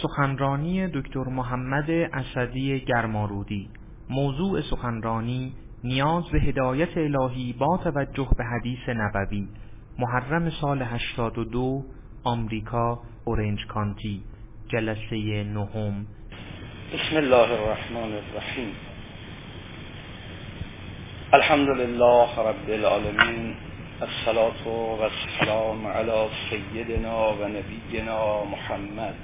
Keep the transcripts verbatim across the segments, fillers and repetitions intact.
سخنرانی دکتر محمد اسدی گرمارودی. موضوع سخنرانی نیاز به هدایت الهی با توجه به حدیث نبوی. محرم سال هشتاد و دو، آمریکا، اورنج کانتی، جلسه نهم. بسم الله الرحمن الرحیم. الحمد لله رب العالمین، الصلاة و السلام علی سیدنا و نبینا محمد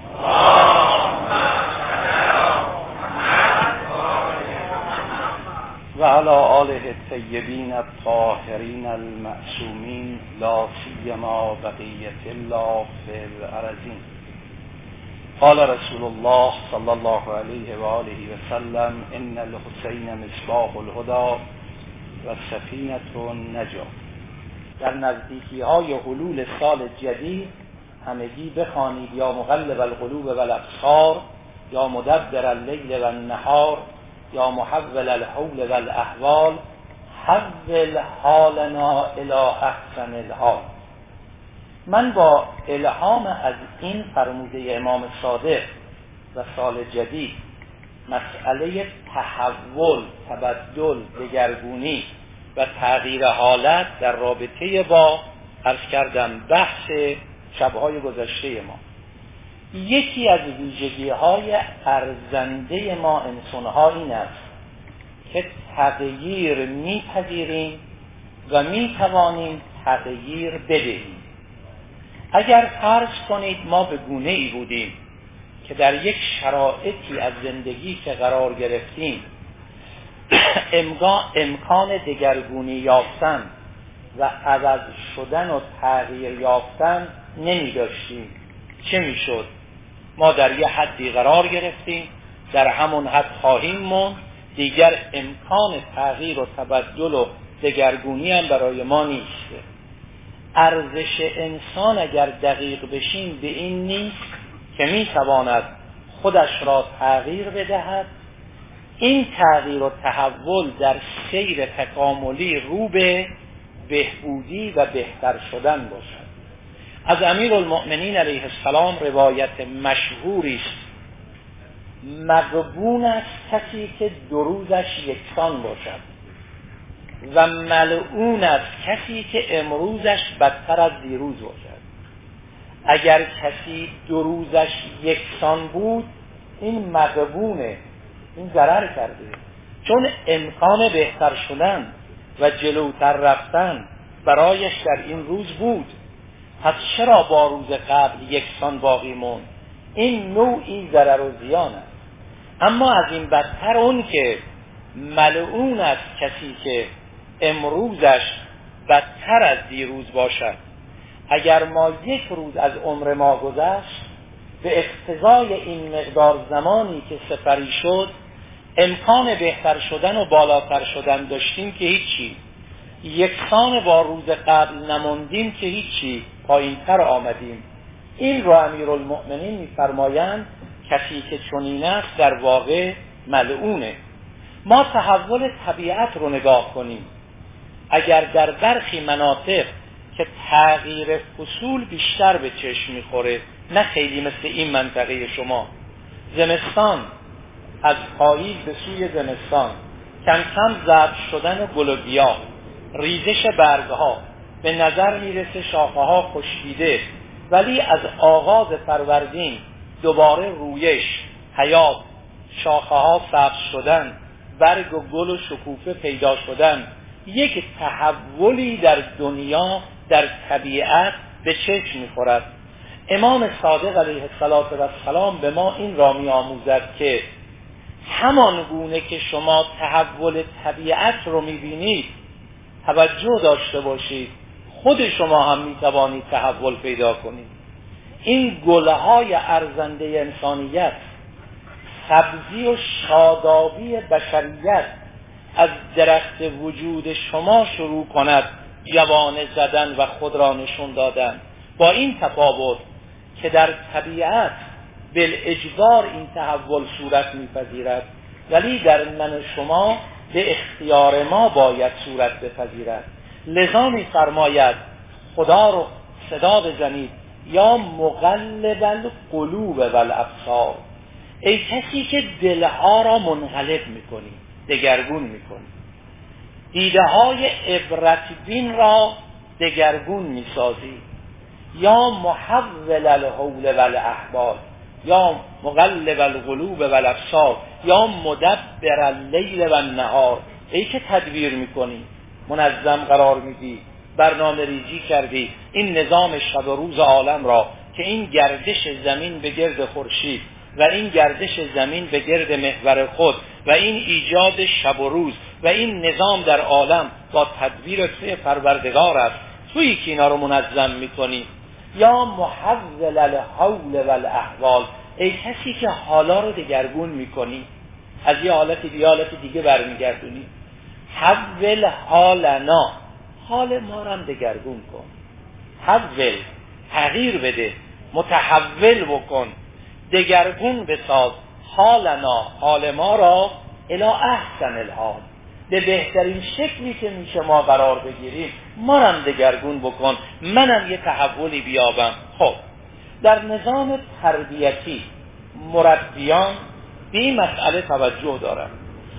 و علی آله الطیبین الطاهرین المعصومین، لا سیما بقیة الله فی الارضین. قال رسول الله صلی الله علیه و آله و سلم: ان الحسین مصباح الهدی و سفینة النجاة. در نزدیکی های حلول سال جدید همگی بخوانید: یا مقلب القلوب و الابصار، یا مدبر اللیل و النهار، یا محول الحول و الاحوال، حول حالنا الی احسن الحال. من با الهام از این فرموده امام صادق و سال جدید مسئله تحول، تبدل، دگرگونی و تغییر حالت در رابطه با عرض کردم بحث شبهای گذشته ما، یکی از ویژگی‌های ارزنده ما انسان‌ها این است که تغییر می‌پذیریم و می‌توانیم تغییر بدهیم. اگر فرض کنید ما به گونه‌ای بودیم که در یک شرایطی از زندگی که قرار گرفتیم امکان دگرگونی یافتن و عوض شدن و تغییر یافتن نمی داشتیم، چه می شد؟ ما در یه حدی قرار گرفتیم، در همون حد خواهیم موند، دیگر امکان تغییر و تبدل و دگرگونی هم برای ما نیست. ارزش انسان اگر دقیق بشیم به این نیست که می تواند خودش را تغییر بدهد، این تغییر و تحول در سیر تکاملی رو به بهبودی و بهتر شدن باشد. از امیرالمؤمنین علیه السلام روایت مشهوری است: مغبون است کسی که دو روزش یکسان باشد و ملعون است کسی که امروزش بدتر از دیروز باشد. اگر کسی دو روزش یکسان بود، این مغبونه، این ضرر کرده، چون امکان بهتر شدن و جلوتر رفتن برایش در این روز بود. پس چرا با روز قبل یکسان باقی موند؟ این نوعی ضرر و زیان است. اما از این بدتر اون که ملعون است کسی که امروزش بدتر از دیروز باشد. اگر ما یک روز از عمر ما گذشت، به اقتضای این مقدار زمانی که سپری شد امکان بهتر شدن و بالاتر شدن داشتیم که هیچی، یکسان با روز قبل نموندیم که هیچی، پایینتر آمدیم. این رو امیرالمؤمنین می‌فرمایند کسی که چنین است در واقع ملعونه. ما تحول طبیعت رو نگاه کنیم. اگر در برخی مناطق که تغییر فصول بیشتر به چشم می‌خوره، نه خیلی مثل این منطقه شما، زمستان از پاییز به سوی زمستان، کم کم زرد شدن گل و گیاه، ریزش برگها، به نظر میرسه شاخه‌ها خشکیده، ولی از آغاز فروردین دوباره رویش، حیات، شاخه‌ها سبز شدن، برگ و گل و شکوفه پیدا شدن، یک تحولی در دنیا، در طبیعت به چشم می‌خورد. امام صادق علیه السلام به ما این را می‌آموزد که همان گونه که شما تحول طبیعت رو می‌بینید، توجه داشته باشید خود شما هم می‌توانید تحول پیدا کنید. این گلهای ارزنده انسانیت، سبزی و شادابی بشریت از درخت وجود شما شروع کند جوانه زدن و خود را نشون دادن، با این تفاوت که در طبیعت بالاجبار این تحول صورت میپذیرد، ولی در من و شما به اختیار ما باید صورت بپذیرد. لذا میفرماید خدا رو صدا بزنید یا مقلب القلوب و الابصار، ای کسی که دلها را منقلب میکنی، دگرگون میکنی، دیده های عبرت بین را دگرگون میسازی. یا محول الحول و الاحوال، یا مقلب القلوب و الابصار، یا مدبر اللیل و النهار، ای که تدبیر میکنی، منظم قرار میدی، برنامه ریزی کردی این نظام شب و روز عالم را که این گردش زمین به گرد خورشید و این گردش زمین به گرد محور خود و این ایجاد شب و روز و این نظام در عالم با تدبیر توی پروردگار است، تویی که اینا رو منظم میکنی. یا محول الحول و الاحوال، ای کسی که حالا رو دگرگون میکنی، از یه حالت دیگه حالت دیگه برمیگردونی. حول حالنا، حال ما رو هم دگرگون کن، حول، تغییر بده، متحول بکن، دگرگون بساز حالنا، حال ما را الی احسن الحال، به بهترین شکلی که میشه ما قرار بگیریم ما رو هم دگرگون بکن، منم یه تحولی بیابم. خب در نظام تربیتی مربیان به این مسئله توجه دارن.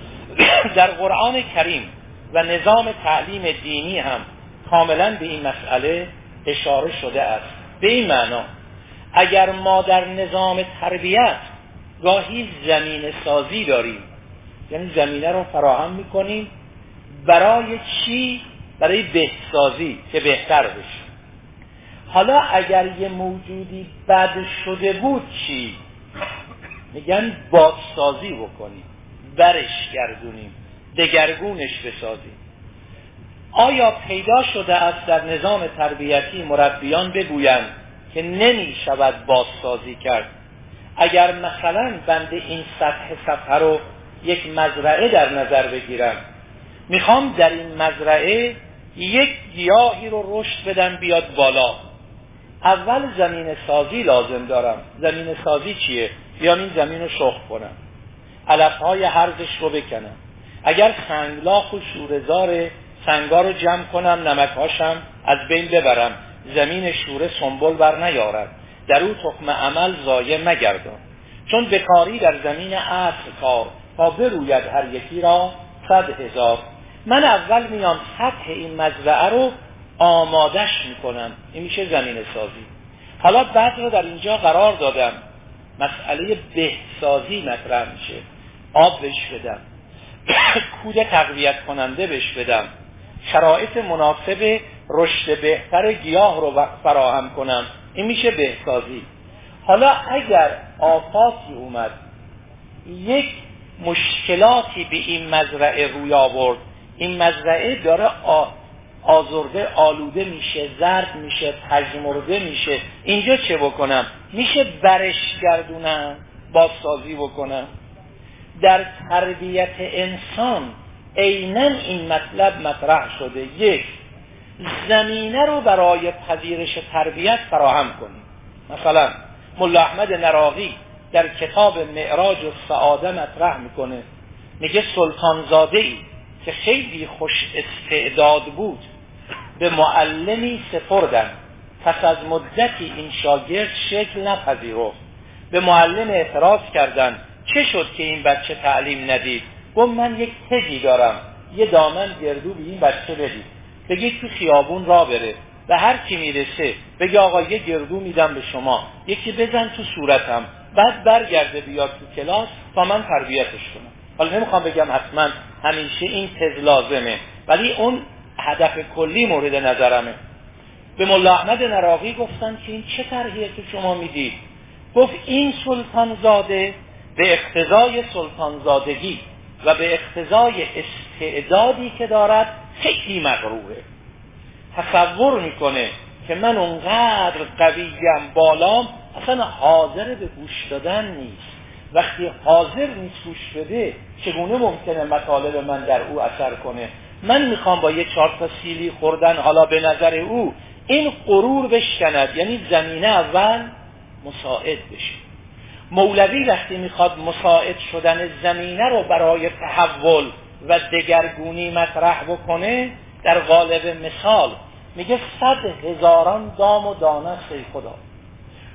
در قرآن کریم و نظام تعلیم دینی هم کاملا به این مسئله اشاره شده است. به این معنا اگر ما در نظام تربیت گاهی زمین سازی داریم، یعنی زمینه رو فراهم میکنیم برای چی؟ برای بهسازی که بهتر بشه. حالا اگر یه موجودی بد شده بود چی؟ میگن بازسازی بکنیم، برش گردونیم، دگرگونش بسازیم. آیا پیدا شده است در نظام تربیتی مربیان بگویند که نمی شود بازسازی کرد؟ اگر مثلا بنده این سطح سطح رو یک مزرعه در نظر بگیرم، میخوام در این مزرعه یک گیاهی رو رشد بدم بیاد بالا، اول زمین سازی لازم دارم. زمین سازی چیه؟ بیام این زمین رو شخم کنم، علفهای هرزش رو بکنم، اگر سنگلاخ و شوره‌زار سنگا رو جمع کنم، نمکهاشم از بین ببرم، زمین شوره سنبل بر نیارد، در او تخم عمل ضایع مگردان، چون بکاری در زمین اصل کار تا بروید هر یکی را صد هزار. من اول میام سطح این مزرعه رو آمادش میکنم، این میشه زمین سازی. حالا بعد رو در اینجا قرار دادم، مسئله بهسازی مطرح میشه، آب بهش بدم، کود تقویت کننده بهش بدم، شرایط مناسب رشد بهتر گیاه رو فراهم کنم، این میشه بهسازی. حالا اگر آفاتی اومد، یک مشکلاتی به این مزرعه روی آورد، این مزرعه داره آزرده آلوده میشه، زرد میشه، پژمرده میشه، اینجا چه بکنم؟ میشه برش گردونم، بازسازی بکنم. در تربیت انسان عیناً این مطلب مطرح شده. یک، زمینه رو برای پذیرش تربیت فراهم کنیم. مثلا ملا احمد نراقی در کتاب معراج السعاده مطرح میکنه، میگه سلطانزاده‌ای که خیلی خوش استعداد بود به معلمی سپردن، پس از مدتی این شاگرد شکل نپذیرفت، به معلم اعتراض کردن چه شد که این بچه تعلیم ندید؟ گفت من یک تگی دارم، یه دامن گردو به این بچه بدید، بگید تو خیابون را بره، به هر کی میرسه بگه آقا یه گردو میدم به شما، یکی بزن تو صورتم، بعد برگرده بیاد تو کلاس تا من تربیتش کنم. حالا نمیخوام بگم حتما همیشه این تز لازمه، ولی اون هدف کلی مورد نظرمه. به ملا احمد نراقی گفتن که این چه طرحیه که شما میدید؟ گفت این سلطانزاده به اقتضای سلطانزادگی و به اقتضای استعدادی که دارد خیلی مغروره، تصور میکنه که من اونقدر قویم بالام، اصلا حاضر به گوش دادن نیست. وقتی حاضر نیست گوش بده چگونه ممکنه مطالب من در او اثر کنه؟ من میخوام با یه چهار تا سیلی خوردن حالا به نظر او این غرور بشکند، یعنی زمینه اول مساعد بشه. مولوی وقتی میخواد مساعد شدن زمینه رو برای تحول و دگرگونی مطرح بکنه، در قالب مثال میگه صد هزاران دام و دانه ای خدا،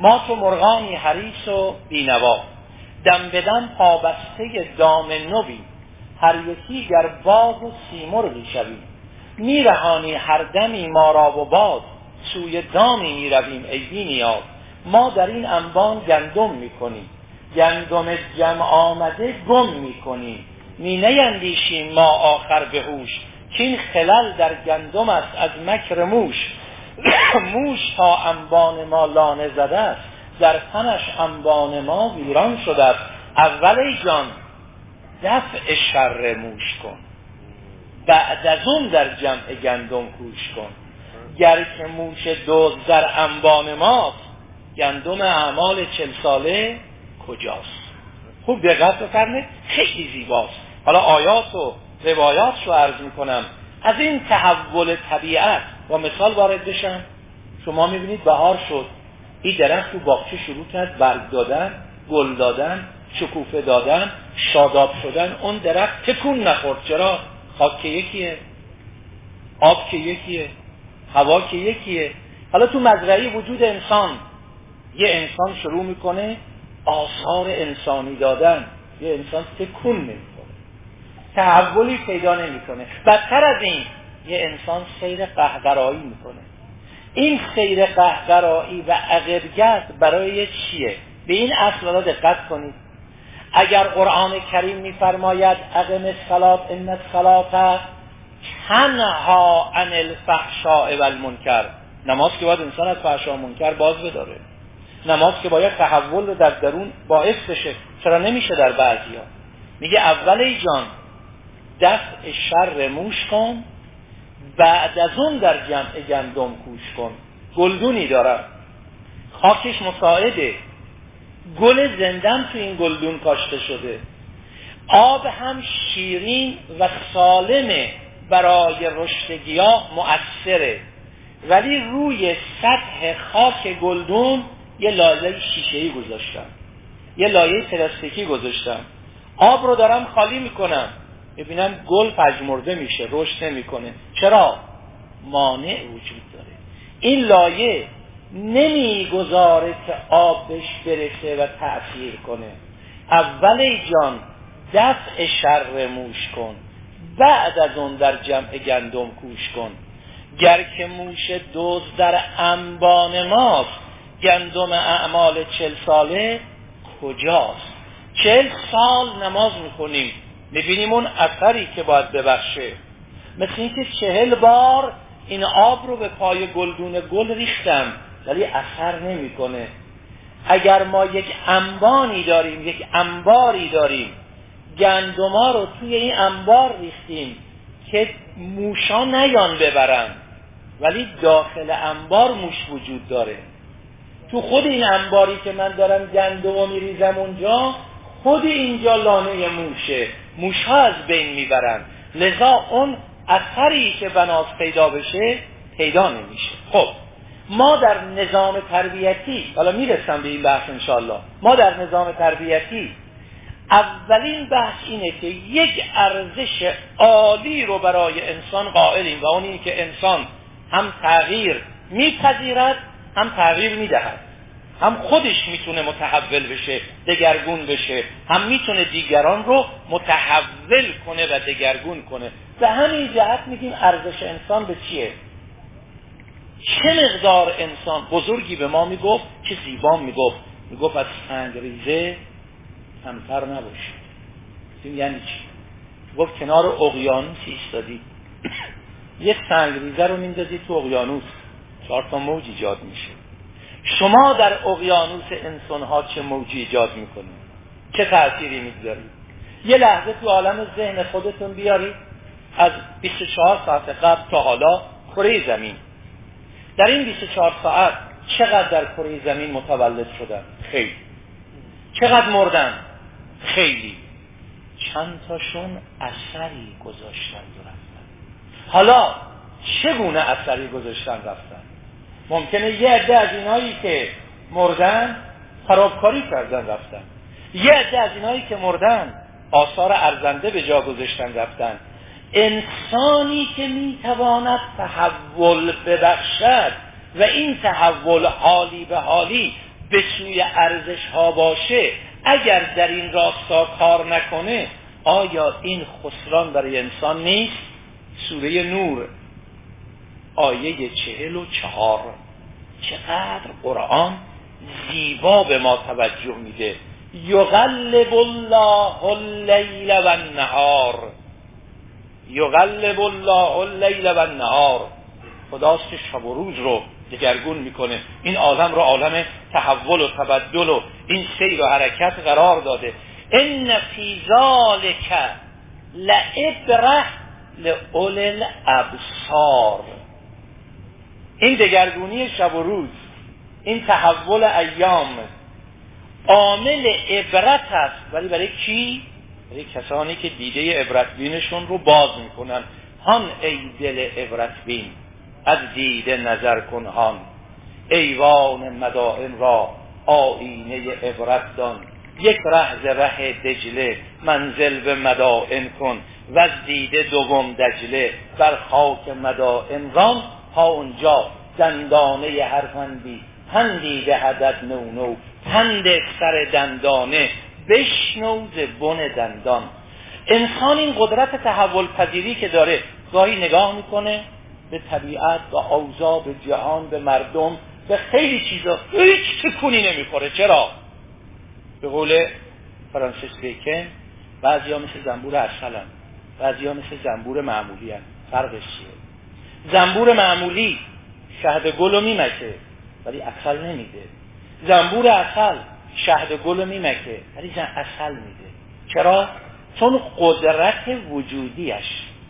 ما تو مرغانی حریص و بینوا، دم به دم پابسته دام نوی، هر یکی گر باز و سیمرغی شوی. میرهانی هر دمی ما را و باز، سوی دامی میرویم ای بی نیاز. ما در این انبان گندم میکنیم، گندم جمع آمده گم میکنیم. می نیندیشیم ما آخر به هوش، که این خلل در گندم است از مکر موش. موش تا انبان ما لانه زده است، در تنش انبان ما ویران شده است. اول ای جان دفع شر موش کن، بعد از اون در جمع گندم کوش کن. گر که موش دزد در انبان ماست، گندم اعمال چل ساله کجاست؟ خوب دقت بفرمایید، خیلی زیباست. حالا آیات و روایات رو عرض میکنم از این تحول طبیعت با مثال وارد بشم. شما میبینید بهار شد، این درخت تو باغچه شروع کرد برگ دادن، گل دادن، شکوفه دادن، شاداب شدن. اون درخت تکون نخورد. چرا؟ خاک که یکیه، آب که یکیه، هوا که یکیه. حالا تو مزرعه وجود انسان، یه انسان شروع میکنه آثار انسانی دادن، یه انسان تکون نمیکنه، تحولی پیدا نمیکنه. بدتر از این، یه انسان سیر قهقرایی میکنه. این سیر قهقرایی و عقبگرد برای چیه؟ به این اصل را دقت کنید. اگر قرآن کریم میفرماید اقم الصلاة ان الصلاة تنها عن الفحشاء والمنکر، نماز که باید انسان از فحشا و منکر باز بداره، نماز که باید تحول رو در درون باعث بشه. چرا نمیشه در بعضیا؟ میگه اول ای جان دفع شر موش کن، بعد از اون در جمع گندم کوش کن. گلدونی دارم، خاکش مساعده، گل زندم تو این گلدون کاشته شده، آب هم شیرین و سالمه برای رشد گیاه مؤثره، ولی روی سطح خاک گلدون یه لایه شیشه‌ای گذاشتم، یه لایه پلاستیکی گذاشتم. آب رو دارم خالی میکنم، ببینم گل پژمرده میشه، رشد نمیکنه. چرا؟ مانع وجود داره. این لایه نمیگذاره که آب بهش برسه و تأثیر کنه. اول ای جان دفع شر موش کن، بعد از اون در جمع گندم کوش کن. گر که موش دزد در انبان ماست، گندم اعمال چل ساله کجاست؟ چل سال نماز میکنیم، میبینیم اون اثری که باید ببخشه. مثل این که چهل بار این آب رو به پای گلدون گل ریختم ولی اثر نمیکنه. اگر ما یک انبانی داریم، یک انباری داریم، گندما رو توی این انبار ریختیم که موشا نیان ببرن، ولی داخل انبار موش وجود داره. تو خود این انباری که من دارم گندمو میریزم اونجا، خود اینجا لانه موشه، موشها از بین میبرن، لذا اون اثری که بناس پیدا بشه پیدا نمیشه. خب ما در نظام تربیتی، حالا میرسم به این بحث انشاءالله، ما در نظام تربیتی اولین بحث اینه که یک ارزش عالی رو برای انسان قائلیم و اون این که انسان هم تغییر میپذیرد هم تغییر میدهد، هم خودش میتونه متحول بشه، دگرگون بشه، هم میتونه دیگران رو متحول کنه و دگرگون کنه. به همین جهت میگیم ارزش انسان به چیه؟ چه مقدار انسان؟ بزرگی به ما میگفت، چه زیبا میگفت، میگفت از سنگریزه کمتر نباشید. این یعنی چی؟ گفت کنار اقیانوس ایستادی، یک سنگریزه رو میندازی تو اقیانوس، چهار تا موج ایجاد میشه. شما در اقیانوس انسان‌ها چه موجی ایجاد میکنید؟ چه تأثیری میگذارید؟ یه لحظه تو عالم ذهن خودتون بیارید از بیست و چهار ساعت قبل تا حالا کره زمین. در این بیست و چهار ساعت چقدر در کره زمین متولد شدن؟ خیلی. چقدر مردن؟ خیلی. چند تاشون اثری گذاشتن و رفتن. حالا چگونه اثری گذاشتن رفتن؟ ممکنه یه عده از اینایی که مردن خرابکاری کردن رفتن، یه عده از اینایی که مردن آثار ارزنده به جا گذاشتن رفتن. انسانی که میتواند تحول ببخشد و این تحول حالی به حالی به سوی ارزش ها باشه، اگر در این راستا کار نکنه آیا این خسران برای انسان نیست؟ سوره نور آیه چهل و چهار. چقدر قرآن زیبا به ما توجه میده. یقلب الله اللیل و النهار، یقلب الله اللیل و النهار، خداست که شب و روز رو دگرگون میکنه، این عالم رو عالم تحول و تبدل و این سیر و حرکت قرار داده. ان فی ذلک لعبره لأولی الابصار. این دگرگونی شب و روز، این تحول ایام عامل عبرت است، ولی برای کی؟ برای کسانی که دیده عبرت بینشون رو باز میکنن. هان ای دل عبرت بین، از دیده نظر کن هان، ایوان مدائن را آینه عبرت دان، یک ره ز ره دجله منزل به مدائن کن، و از دیده دوم دجله بر خاک مدائن ران، ها اونجا دندانه هر فندی پندی دهدت نو نو، پند سر دندانه بشنو ز بن دندان. انسان این قدرت تحول پذیری که داره، گاهی نگاه میکنه به طبیعت، به اوضاع، به جهان، به مردم، به خیلی چیزا، هیچ تکونی نمیخوره. چرا؟ به قول فرانسیس بیکن بعضی ها مثل زنبور عسل هستند، بعضی ها مثل زنبور معمولی هستند. فرقش چیه؟ زنبور معمولی شهد گل رو میمکه ولی عسل نمیده. زنبور عسل شهد گل رو میمکه ولی عسل میده. چرا؟ چون قدرت وجودیش،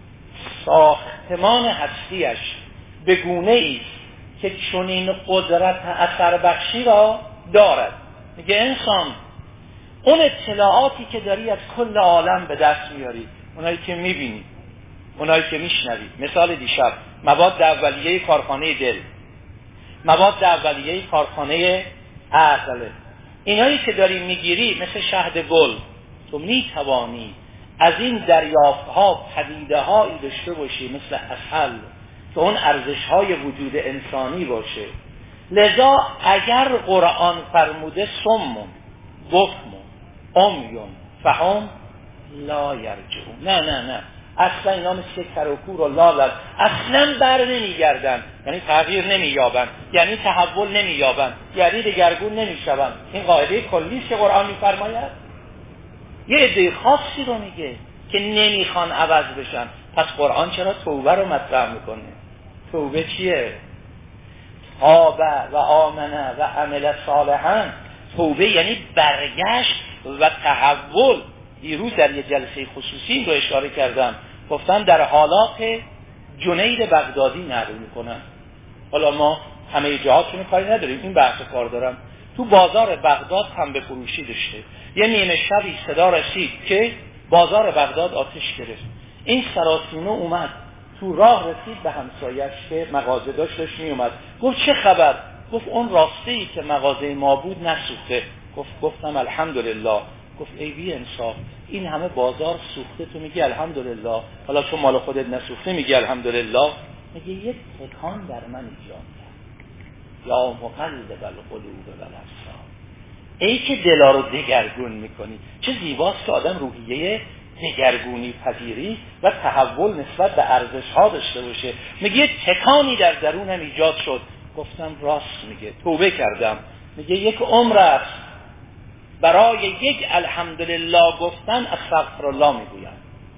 ساختمان هستیش به گونه ایست که چنین قدرت اثر بخشی را دارد. میگه انسان اون اطلاعاتی که داری از کل عالم به دست میاری، اونایی که میبینی، اونایی که میشنوی، مثال دیشب مواد اولیه کارخانه دل، مواد اولیه کارخانه عقل، اینایی که داری میگیری مثل شهد گل، تو میتوانی از این دریافت‌ها پدیده‌هایی داشته باشی مثل عسل که اون ارزش‌های وجود انسانی باشه. لذا اگر قرآن فرموده سمون بکمون عمیون فهم لا یرجعون، نه نه نه اصلا اینا مثل کروکور و لالد اصلا بر نمیگردن، یعنی تغییر نمییابن، یعنی تحول نمییابن، یعنی دگرگون نمیشون. این قاعده کلیست که قرآن میفرماید. یه عده خاصی رو میگه که نمیخوان عوض بشن. پس قرآن چرا توبه رو مطرح میکنه؟ توبه چیه؟ تابه و آمنه و عمل صالحا. توبه یعنی برگشت و تحول. دیروز در یه جلسه خصوصی رو اشاره کردم، گفتم در حالات جنید بغدادی نقل میکنن. حالا ما همه جهاتونو کاری نداریم، این بحث کار دارم. تو بازار بغداد هم به فروشی داشته، یه نیمه شبی صدا رسید که بازار بغداد آتش گرفت. این سراسیمه اومد تو راه، رسید به همسایه‌اش که مغازه داشت داشت می اومد. گفت چه خبر؟ گفت اون راسته‌ای که مغازه ما بود نسوخته. گفت گفتم الحمدلله. گفت ای بی انصاف، این همه بازار سوخته تو میگی الحمدلله، حالا تو مال خودت نسوخته میگی الحمدلله؟ میگه یک تکان در من ایجاد کرد. یا مقلب القلوب والابصار، ای که دلا رو دگرگون میکنی. چه زیباست که آدم روحیه دگرگونی پذیری و تحول نسبت به ارزش ها داشته باشه. میگه یک تکانی در درونم ایجاد شد. گفتم راست میگه، توبه کردم. میگه یک عمر است برای یک الحمدلله گفتن استغفر الله میگویم،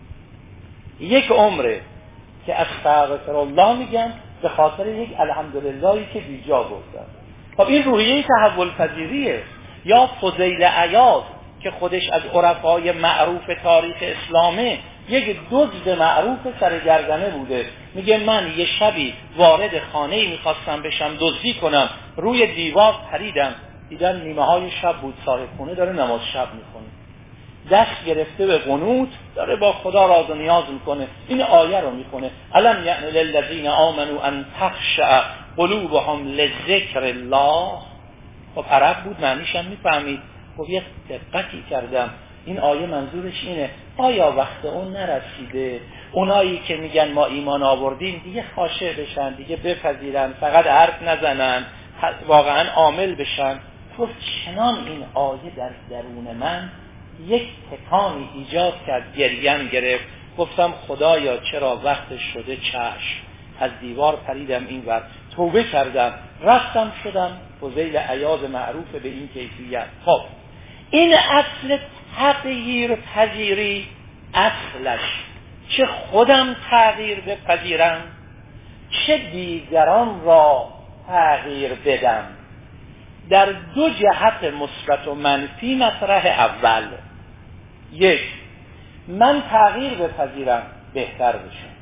یک عمره که استغفر الله میگم به خاطر یک الحمدللهی که بیجا گفتم. خب این روحیه تحول پذیریه. یا فضیل عیاض که خودش از عرفای معروف تاریخ اسلامه، یک دزد معروف سرگردنه بوده. میگه من یه شبی وارد خانه‌ای میخواستم بشم دزدی کنم، روی دیوار پریدم، دیدن نیمه های شب بود، صاحب خونه داره نماز شب میخونه، دست گرفته به قنوت داره با خدا راز و نیاز میکنه. این آیه رو میکنه الم یعن للذین آمنوا ان تخشع قلوبهم لذکر الله. خب عرب بود، معنیش هم میفهمید. خب یه دقتی کردم، این آیه منظورش اینه آیا وقت اون نرسیده اونایی که میگن ما ایمان آوردیم دیگه خاشع بشن، دیگه بپذیرن، فقط حرف نزنن، واقعا عامل بشن؟ گفت چنان این آیه در درون من یک تکانی ایجاد کرد، گریم گرفت. گفتم خدایا چرا وقت شده چشم، از دیوار پریدم این ور، توبه کردم رفتم شدم فضیل عیاض معروف به این کیفیت. خب این اصل تغییر پذیری، اصلش چه خودم تغییر بپذیرم چه دیگران را تغییر بدم، در دو جهت مثبت و منفی مطرح. اول یک، من تغییر بپذیرم بهتر بشم.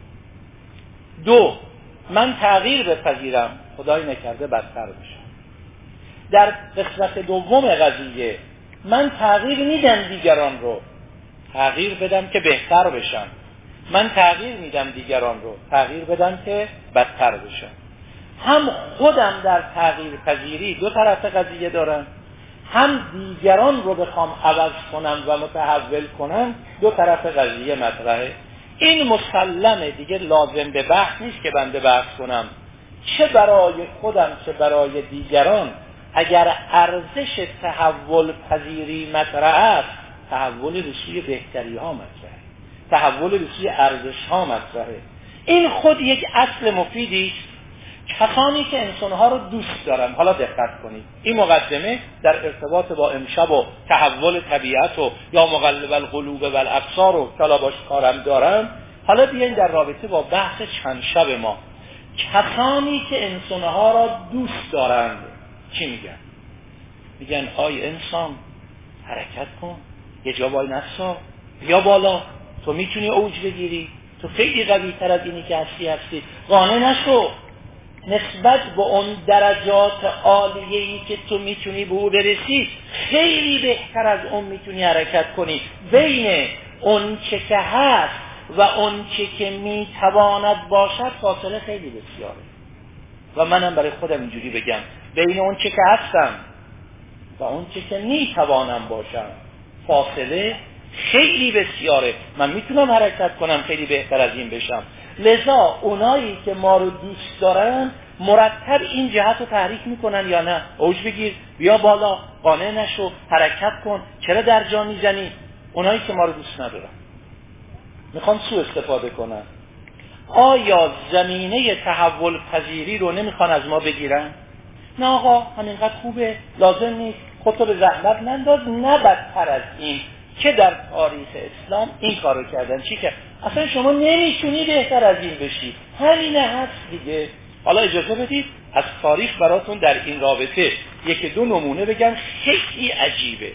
دو، من تغییر بپذیرم خدای نکرده بدتر بشم. در قسمت دوم قضیه من تغییر میدم دیگران رو تغییر بدم که بهتر بشم، من تغییر میدم دیگران رو تغییر بدم که بدتر بشم. هم خودم در تغییر پذیری دو طرف قضیه دارم، هم دیگران رو بخوام عوض کنم و متحول کنم دو طرف قضیه مطرحه. این مسلمه دیگه، لازم به بحث نیست که بنده بحث کنم. چه برای خودم چه برای دیگران اگر ارزش تحول پذیری مطرح است، تحول به سوی بهتری ها مطرحه، تحول به سوی ارزش ها مطرحه. این خود یک اصل مفیدی است. کسانی که انسانها رو دوست دارن، حالا دقت کنید، این مقدمه در ارتباط با امشب و تحول طبیعت و یا مقلب القلوب و الابصار و کلا باش کارم دارم. حالا بیاین در رابطه با بحث چند شب ما، کسانی که انسانها را دوست دارند چی میگن؟ میگن آی انسان حرکت کن، یه جا وای نسا، بیا بالا، تو میتونی اوج بگیری، تو خیلی قوی تر از اینی که هستی هستی، قانع نشو، نسبت به اون درجات عالیه‌ای که تو میتونی به او برسی خیلی بهتر از اون میتونی حرکت کنی. بین اون چه که هست و اون چه که میتواند باشد فاصله خیلی بسیاره. و منم برای خودم اینجوری بگم، بین اون چه که هستم و اون چه که میتوانم باشم فاصله خیلی بسیاره. من میتونم حرکت کنم خیلی بهتر از این بشم. لذا اونایی که ما رو دوست دارن مرتب این جهت رو تحریک میکنن یا نه، اوج بگیر، بیا بالا، قانع نشو، حرکت کن، چرا در جا میزنی. اونایی که ما رو دوست ندارن میخوان سوء استفاده کنن. آیا زمینه تحول پذیری رو نمیخوان از ما بگیرن؟ نه آقا همینقدر خوبه، لازم نیست، خودتو به زحمت ننداز. نه بدتر از این که در تاریخ اسلام این کارو کردن. چی که اصلا شما نمیتونی بهتر از این بشی، همینه هست دیگه. حالا اجازه بدید از تاریخ براتون در این رابطه یکی دو نمونه بگم خیلی عجیبه.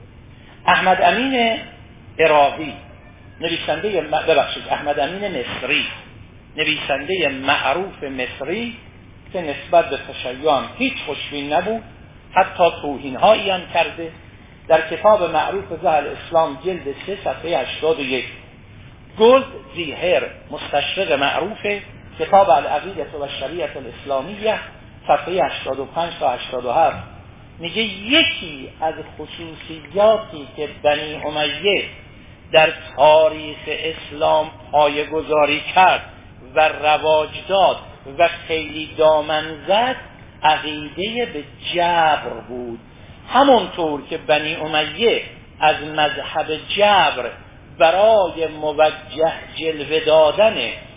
احمد امین عراقی نویسنده ببخشید احمد امین مصری نویسنده معروف مصری که نسبت به تشیع هیچ خوشبین نبود، حتی توهین‌هایی هم کرده، در کتاب معروف زهل اسلام جلد سه صفحه هشتاد و یک، گولد زیهر مستشرق معروف کتاب العقیده و شریعت الاسلامیه صفحه هشتاد و پنج تا هشتاد و هفت میگه یکی از خصوصیاتی که بنی امیه در تاریخ اسلام پایه‌گذاری کرد و رواج داد و خیلی دامن زد عقیده به جبر بود. همونطور که بنی امیه از مذهب جبر برای موجه جلوه دادن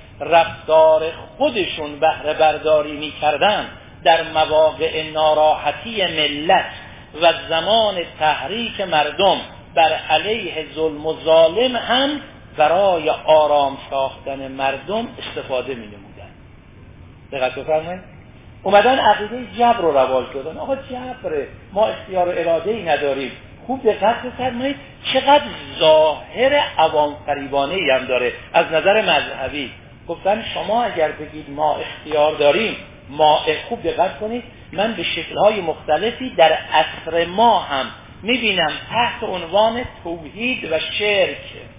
رفتار خودشون بهره برداری می کردن در مواقع ناراحتی ملت و زمان تحریک مردم بر علیه ظلم و ظالم هم برای آرام ساختن مردم استفاده می نمودن. دقت بفرمایید، اومدن عقیده جبر رو رواج دادن. آقا جبره، ما اختیار و اراده ای نداریم. خوب دقت بفرمایید چقدر ظاهر عوام فریبانه ای هم داره از نظر مذهبی. گفتن شما اگر بگید ما اختیار داریم، ما خوب دقت کنید، من به شکل‌های مختلفی در عصر ما هم می‌بینم تحت عنوان توحید و شرک،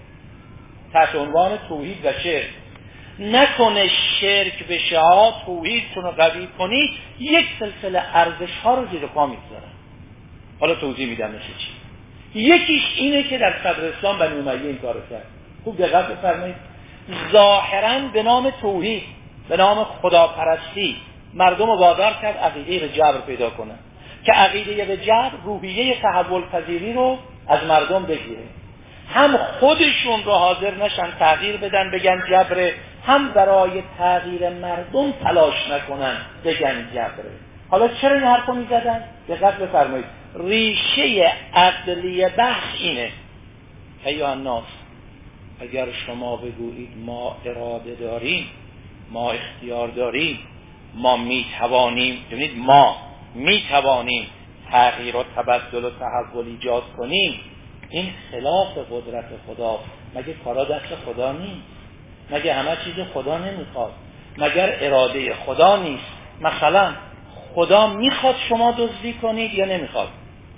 تحت عنوان توحید و شرک، نکنه شرک بشه ها، توحیدتون رو قوی کنی، یک سلسله ارزش ها رو زیر پا میگذارن. حالا توضیح میدم مثل چی. یکیش اینه که در صدر اسلام بنی امیه این کارو کرد. خوب دقت بفرمایید، ظاهراً به نام توحید، به نام خداپرستی مردم رو وادار کرد عقیده به جبر پیدا کنن. که عقیده به جبر روحیه تحول پذیری رو از مردم بگیره، هم خودشون رو حاضر نشن تغییر بدن بگن جبره، هم برای تغییر مردم تلاش نکنن بگن جبره. حالا چرا این حرفو میزدن؟ دقت بفرمایید، ریشه عقلی بحث اینه: ایها الناس، اگر شما بگویید ما اراده داریم، ما اختیار داریم، ما میتوانیم، ببینید ما میتوانیم تغییر و تبدل و تحول ایجاد کنیم، این خلاف قدرت خدا. مگه کارا دست خدا نیست؟ مگه همه چیز خدا نمیخواد؟ مگر اراده خدا نیست؟ مثلا خدا میخواد شما دزدی کنید یا نمیخواد؟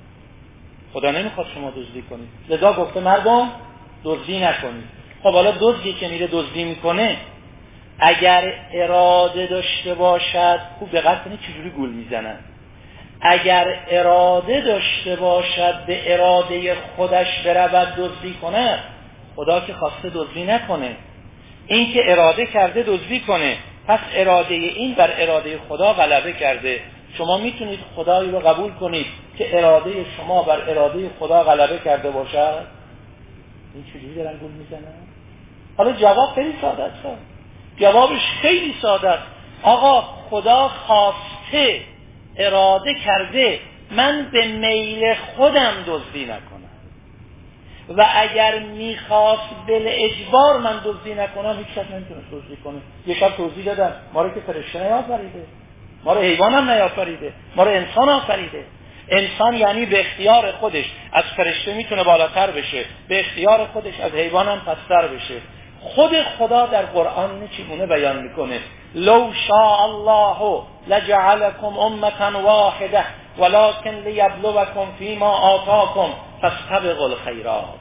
خدا نمیخواد شما دزدی کنید، لذا گفته مردم دزدی نکنید. خب حالا دزدی که میره دزدی میکنه اگر اراده داشته باشد، خوب دقت کنید چجوری گول میزنن، اگر اراده داشته باشد به اراده خودش برود دزدی کنه، خدا که خواسته دزدی نکنه، این که اراده کرده دزدی کنه، پس اراده این بر اراده خدا غلبه کرده. شما میتونید خدایی رو قبول کنید که اراده شما بر اراده خدا غلبه کرده باشد؟ این چجوری دارن گول میزنن؟ حالا جواب خیلی ساده است، جوابش خیلی ساده است. آقا خدا خواسته، اراده کرده من به میل خودم دزدی نکنم، و اگر میخواست بل اجبار من دزدی نکنم هیچ کس نمیتونه دزدی کنه. یک شب توضیح دادم ما رو که فرشته نیافریده، ما رو حیوان هم نیافریده، ما رو انسان آفریده. انسان یعنی به اختیار خودش از فرشته میتونه بالاتر بشه، به اختیار خودش از حیوان هم پستر بشه. خود خدا در قرآن اینه چگونه بیان میکنه: لو شاء الله لجعلكم امة واحده ولكن ليبلوكم فيما آتاكم فاستبقوا الخيرات.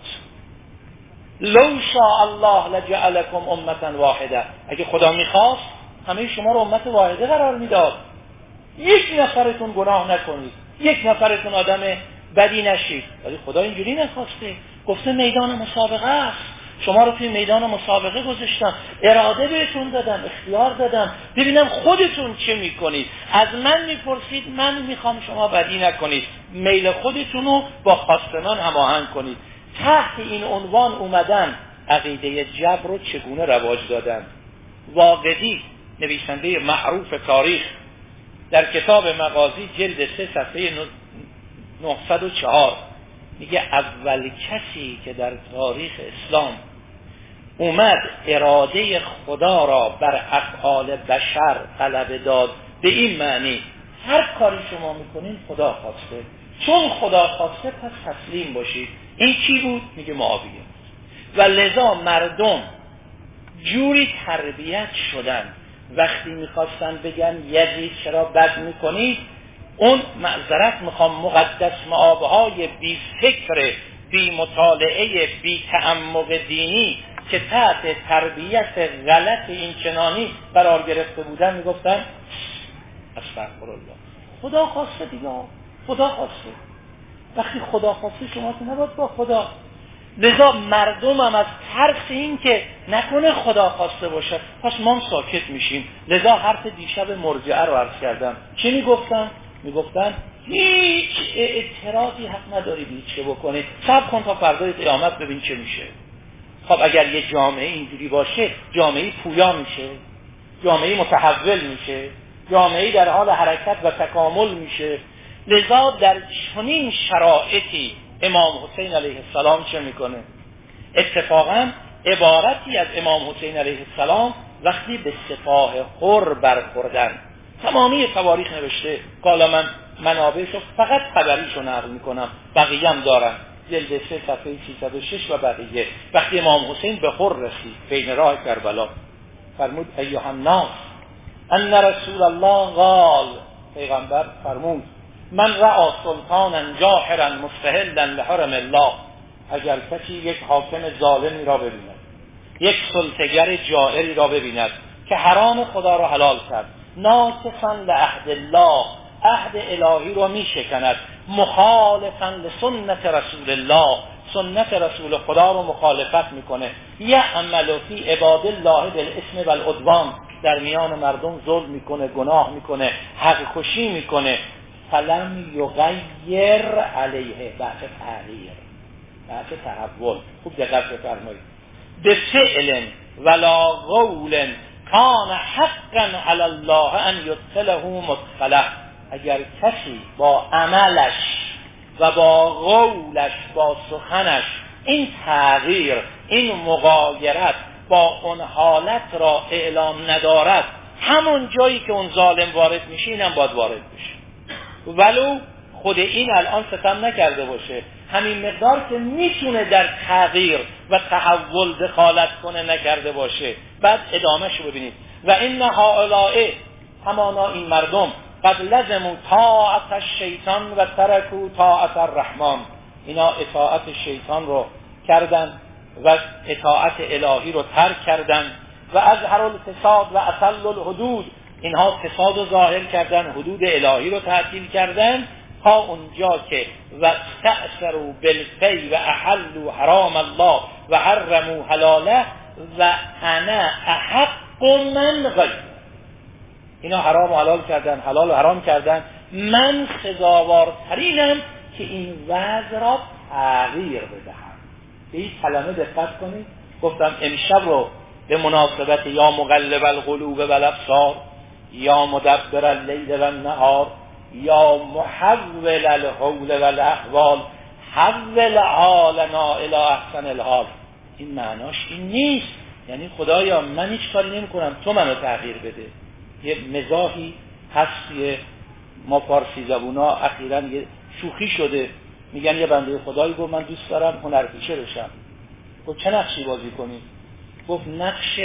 لو شاء الله لجعلكم امة واحده، اگه خدا میخواست همه شما رو امت واحده قرار میداد، یک نفرتون گناه نکنید، یک نفرتون آدم بدی نشید، ولی خدا اینجوری نخواسته. گفته میدان مسابقه است، شما رو توی میدان مسابقه گذاشتم، اراده بهتون دادم، اختیار دادم، ببینم خودتون چه میکنید. از من میپرسید، من میخوام شما بدی نکنید، میل خودتون رو با خواست من هماهنگ کنید. تحت این عنوان اومدن عقیده جبر رو چگونه رواج دادن. واقدی نویسنده معروف تاریخ در کتاب مغازی جلد سه صفحه نهصد و چهار میگه اول کسی که در تاریخ اسلام اومد اراده خدا را بر افعال بشر غلبه داد، به این معنی هر کاری شما میکنین خدا خواسته، چون خدا خواسته پس تسلیم باشید. این کی بود؟ میگه معاویه. و لذا مردم جوری تربیت شدن وقتی میخواستن بگن یزید چرا بد میکنید، اون معذرت میخوام مقدس معابهای بی فکر، بی مطالعه، بی تعمق دینی که تحت تربیت غلط این چنانی قرار گرفته بودن میگفتن استغفرالله، خدا خواسته دیگه، خدا خواسته. وقتی خدا خواسته شما که نباید با خدا. لذا مردم هم از ترس این که نکنه خدا خواسته باشه پس ما هم ساکت میشیم. لذا حرف دیشب مرجعه رو عرض کردم. چی میگفتن؟ میگفتن هیچ اعتراضی حق ندارید هیچ چه بکنید، صبر کن تا فردای قیامت ببین چه میشه. خب اگر یه جامعه اینجوری باشه جامعه پویا میشه، جامعه متحول میشه، جامعه در حال حرکت و تکامل میشه. لذا در چنین شرایطی امام حسین علیه السلام چه میکنه؟ اتفاقا عبارتی از امام حسین علیه السلام وقتی به سپاه حر برخوردن، تمامی تواریخ نوشته، حالا من منابعشو فقط خبریشو نقل میکنم، بقیه هم دارم، جلد سه صفحه سیصد و شش و بقیه. وقتی امام حسین به حر رسید بین راه کربلا فرمود ایها الناس ان رسول الله قال، پیغمبر فرمود من رأى سلطانا جاحرا مستحلا لحرم الله، اگر کسی یک حاکم ظالمی را ببیند، یک سلطه‌گر جائری را ببیند که حرام خدا را حلال کرد، ناقصا لعهد الله، عهد الهی را می شکند، مخالفا لسنت رسول الله، سنت رسول خدا رو مخالفت میکنه، یعمل فی عباد الله بالاسم والعدوان، در میان مردم ظلم میکنه، گناه میکنه، حق کشی میکنه، فلم یغیر علیه، بحث تغییر، بحث تحول. خوب دقت بفرمایید. به فعل ولا قول کان حقا علی الله ان یدخله مدخله. اگر کسی با عملش و با قولش، با سخنش این تغییر، این مغایرت با اون حالت را اعلام ندارد، همون جایی که اون ظالم وارد میشه اینم باید وارد بشه، ولو خود این الان ستم نکرده باشه، همین مقدار که میتونه در تغییر و تحول دخالت کنه نکرده باشه. بعد ادامهشو ببینید. و این هؤلاء، همانا این مردم، قد لزموا طاعت الشیطان و ترکوا طاعت الرحمن، اینا اطاعت شیطان رو کردن و اطاعت الهی رو ترک کردن. و اظهر الفساد و اطل الحدود، اینها فساد رو ظاهر کردن، حدود الهی رو تعطیل کردن، تا اونجا که و استأثروا بالفی و احلوا حرام الله و حرموا حلاله و انا احق من غیر، اینا حرام و حلال کردن، حلال و حرام کردن، من سزاوارترینم که این وضع را تغییر بدهم. به این کلمه دقت کنید. گفتم امشب رو به مناسبت یا مقلب القلوب و الابصار، یا مدبر اللیل و النهار، یا محول الحول و الاحوال، حول حالنا الی احسن الحال، این معناش این نیست یعنی خدایا من هیچ کاری نمی کنم، تو منو تغییر بده. یه مزاحی هست، یه ما فارسی زبونا اخیراً یه شوخی شده، میگن یه بنده خدایی گفت من دوست دارم هنرپیشه بشم. گفت چه نقشی بازی کنی؟ گفت نقش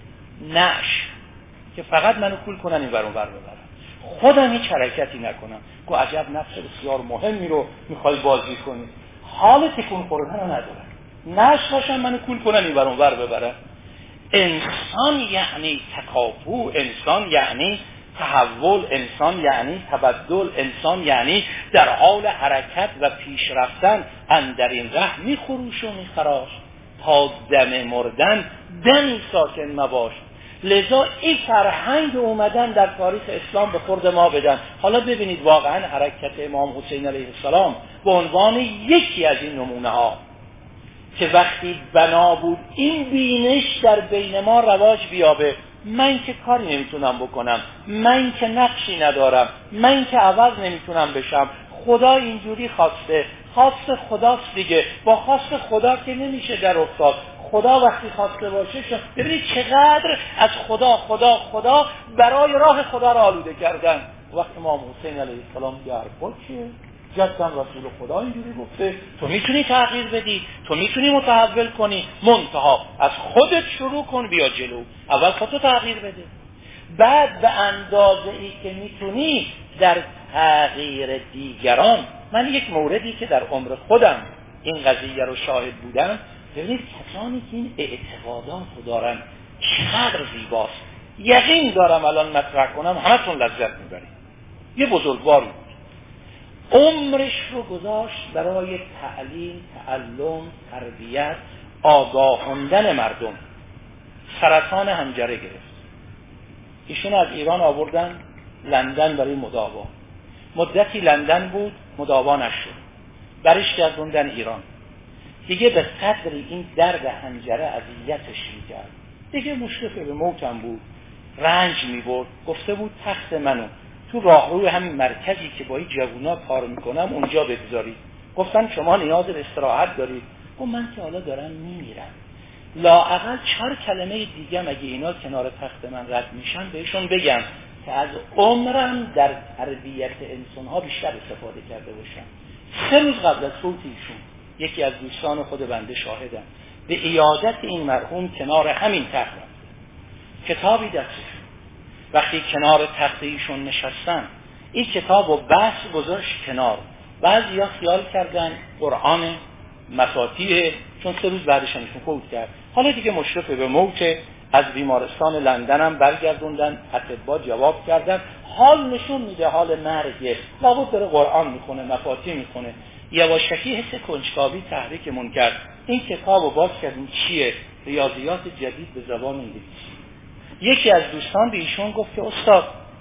نعش، که فقط منو کول کنن این ور اون ور ببرن، خودم هیچ حرکتی نکنم. گفت عجب نقش بسیار مهمی رو میخوای بازی کنی، حال تکون خوردن رو ندارن، نعش باشن منو کول کنن این ور اون ور ببرن. انسان یعنی تکاپو، انسان یعنی تحول، انسان یعنی تبدل، انسان یعنی در حال حرکت و پیش رفتن اندر این ره میخروش و میخراش تا دم مردن دمی ساکن مباش. لذا این فرهنگ اومدن در تاریخ اسلام به خورد ما بدن. حالا ببینید واقعا حرکت امام حسین علیه السلام به عنوان یکی از این نمونه ها که وقتی بنا بود این بینش در بین ما رواج بیابه، من که کاری نمیتونم بکنم، من که نقشی ندارم، من که عوض نمیتونم بشم، خدا اینجوری خواسته، خواست خداست دیگه، با خواست خدا که نمیشه در افتاد. خدا وقتی خواسته باشه شد. ببینید چقدر از خدا خدا خدا برای راه خدا را آلوده کردن. وقتی امام حسین علیه السلام در خود چیه؟ جداً رسول خدا اینجوری گفته تو میتونی تغییر بدی، تو میتونی متحول کنی، منتها از خودت شروع کن بیا جلو، اول خودتو تغییر بده، بعد به اندازه ای که میتونی در تغییر دیگران. من یک موردی که در عمر خودم این قضیه رو شاهد بودم، ببینید کسانی که این اعتقادات رو دارن چقدر زیباست. یقین دارم الان مطرح کنم همتون لذت میبرید. یه بزرگواری عمرش رو گذاشت برای تعلیم، تعلم، تربیت، آگاهاندن مردم. سرطان حنجره گرفت، ایشون از ایران آوردن لندن برای مداوا. مدتی لندن بود، مداوا نشد، برش گردوندن ایران. دیگه به قدری این درد حنجره اذیتش میکرد، دیگه مشرف به موتم بود، رنج میبرد. گفته بود تخت منو تو راهروی همین مرکزی که با این جوونا کار میکنم اونجا بگذارید. گفتن شما نیاز به استراحت دارید؟ گفت من که حالا دارم میمیرم، لااقل چهار کلمه دیگه مگه اینا کنار تخت من رد میشن بهشون بگم که از عمرم در تربیت انسانها بیشتر استفاده کرده باشم. سه روز قبل از فوت ایشون یکی از دوستان خود بنده شاهدم، به عیادت این مرحوم کنار همین تخت رفت، کتابی دستش. وقتی کنار تخت ایشون نشستن این کتاب و بحث گذاشت کنار. بعضیا خیال کردن قرآن مفاتیح، چون سه روز بعدش ایشون فوت کرد. حالا دیگه مشرف به موت، از بیمارستان لندن هم برگردوندن، اطباء جواب کردن حال نشون میده حال مرگه، لابد داره قرآن میخونه، مفاتیح میخونه. یواشکی حس کنجکاوی تحریکمون کرد، این کتابو باز کردیم چیه؟ ریاضیات جدید به زبان انگلیسی. یکی از دوستان به ایشون گفت که استاد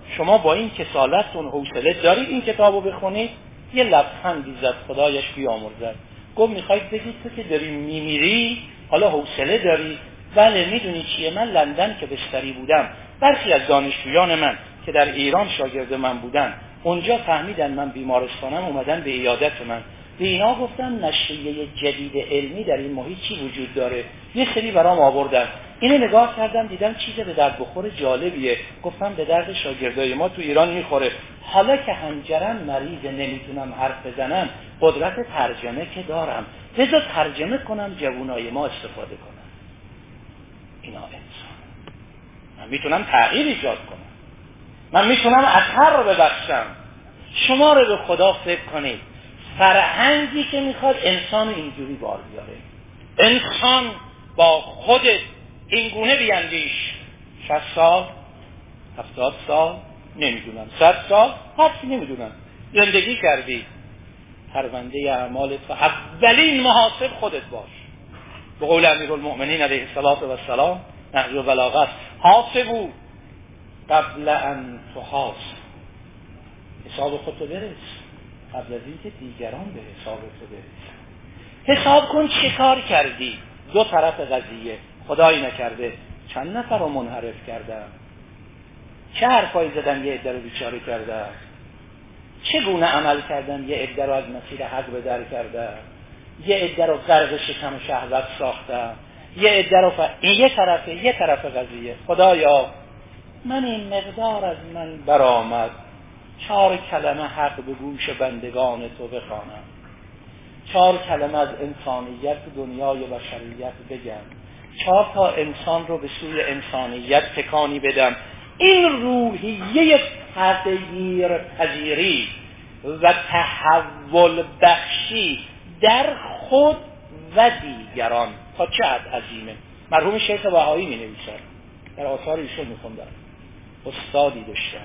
شما با این کسالتتون حوصله دارید این کتابو بخونید؟ یه لبخندی زد، خدایش بیامرزد. گفت میخواید بگید تو که داری میمیری حالا حوصله داری؟ بله. میدونی چیه؟ من لندن که بستری بودم، برخی از دانشجویان من که در ایران شاگرد من بودن اونجا فهمیدن من بیمارستانم، اومدن به عیادت من. به اینا گفتم نشریه جدید علمی در این محیط چی وجود داره؟ یه سری برام آوردن. اینو نگاه کردم دیدم چیز به درد بخور جالبیه. گفتم به درد شاگردای ما تو ایران میخوره. حالا که هنجرم مریض نمیتونم حرف بزنم، قدرت ترجمه که دارم، بذار ترجمه کنم جوانای ما استفاده کنم. اینا انسان. من میتونم تغییر ایجاد کنم، من میتونم اثر رو ببخشم. شما رو به خدا فکر کنید. فرهنگی که میخواد انسان اینجوری بار بیاره، انسان با خودت اینگونه بیاندیش. شصت سال، هفتاد سال، نمیدونم، صد سال، هرچی نمیدونم زندگی کردی، پرونده اعمالت و اولین محاسب خودت باش. به قول امیرالمؤمنین علیه السلام نهج البلاغه است: حاسبوا قبل ان تحاسب. حساب خودتو برس قبل از اینکه دیگران به حساب تو برسن. حساب کن چه کار کردی. دو طرف قضیه. خدایی نکرده چند نفر رو منحرف کردم، چه حرفایی زدم یه عده رو بیچاره کردم، چگونه عمل کردم یه عده رو از مسیر حق به در کردم، یه عده رو غرق شکم شهوت ساختم، یه عده رو ف... این یه طرفه یه طرف قضیه. خدایا من این مقدار از من برآمد، چهار کلمه حق به گوش بندگان تو بخوانم، چهار کلمه از انسانیت دنیای بشریت بگم، چهار تا انسان رو به سوی انسانیت تکانی بدم. این روحیه تغییر پذیری و تحول بخشی در خود و دیگران تا چه حد عظیمه. مرحوم شیخ بهایی می نویسند، در آثار ایشون می خوندم، استادی داشتم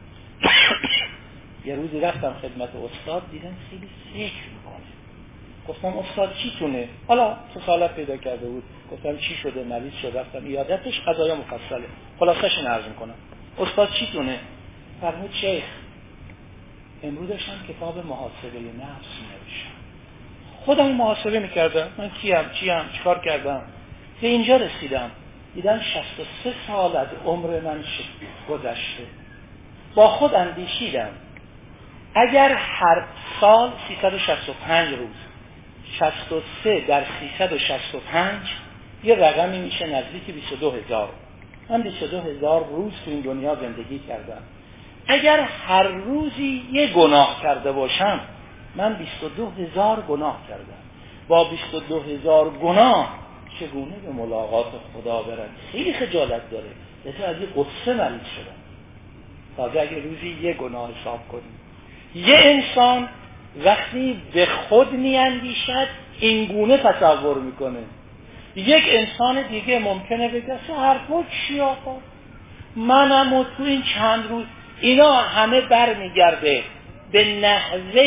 یه روزی رفتم خدمت استاد، دیدم خیلی فکر میکنه. گفتم استاد چی تونه؟ حالا سه سالت پیدا کرده بود. گفتم چی شده؟ مریض شد، رفتم عیادتش، قضایا مفصله، خلاصش نرز میکنم. استاد چی تونه؟ فرمود شیخ امروز داشتم کتاب محاسبه نفس می‌نوشتم، خودم محاسبه میکردم، من کیم، چیم، چیکار کردم، به اینجا رسیدم. دیدم شصت و سه سال از عمر من گذشته. با خود اندیشیدم اگر هر سال سیصد و شصت و پنج روز، شصت و سه در سیصد و شصت و پنج یه رقمی میشه نزدیک بیست و دو هزار. من بیست و دو هزار روز تو این دنیا زندگی کردم. اگر هر روزی یه گناه کرده باشم، من بیست و دو هزار گناه کردم. با بیست و دو هزار گناه چگونه به ملاقات خدا برم؟ خیلی خجالت داره. لذا از یه قصه مریض شدم. تازه اگه روزی یه گناه حساب کنیم. یه انسان وقتی به خود میاندیشد این گونه تصور میکنه. یک انسان دیگه ممکنه بگه چه حرفا چی آقا، منم و تو این چند روز. اینا همه برمیگرده به نحوه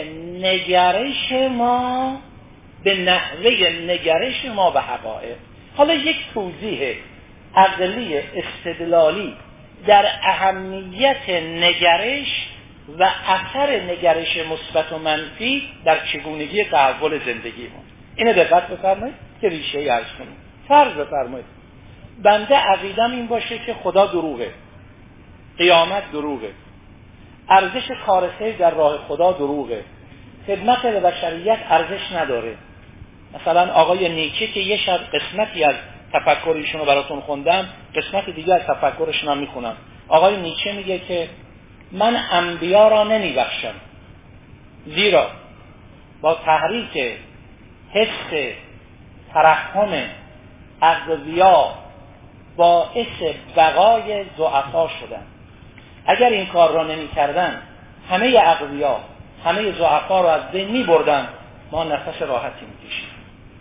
نگرش ما، به نحوه نگرش ما به حقایق. حالا یک توضیح عقلی استدلالی در اهمیت نگرش و اثر نگرش مثبت و منفی در چگونگی تحول زندگی ما. اینو دقت بفرمایید که ریشه ای عرض کنیم. فرض بفرمایید بنده عقیدم این باشه که خدا دروغه، قیامت دروغه، ارزش کار خیر در راه خدا دروغه، خدمت به بشریت ارزش نداره. مثلا آقای نیچه که یه شب قسمتی از تفکر ایشونو براتون خوندم، قسمت دیگه از تفکرشون هم میخونم. آقای نیچه میگه که من انبیا را نمیبخشم، زیرا با تحریک حس ترحم اقویا باعث بقای ضعفا شدن. اگر این کار را نمی کردن همه اقویا، همه ضعفا را از بین می بردن، ما نفس راحتی می کشیم.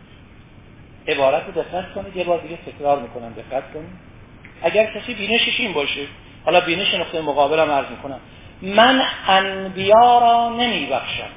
عبارت رو دقت کنید، یه بار دیگه تکرار میکنم، دقت کنید. اگر کسی بینشش این باشه، حالا بینش نقطه مقابل هم عرض میکنم، من انبیا را نمی بخشم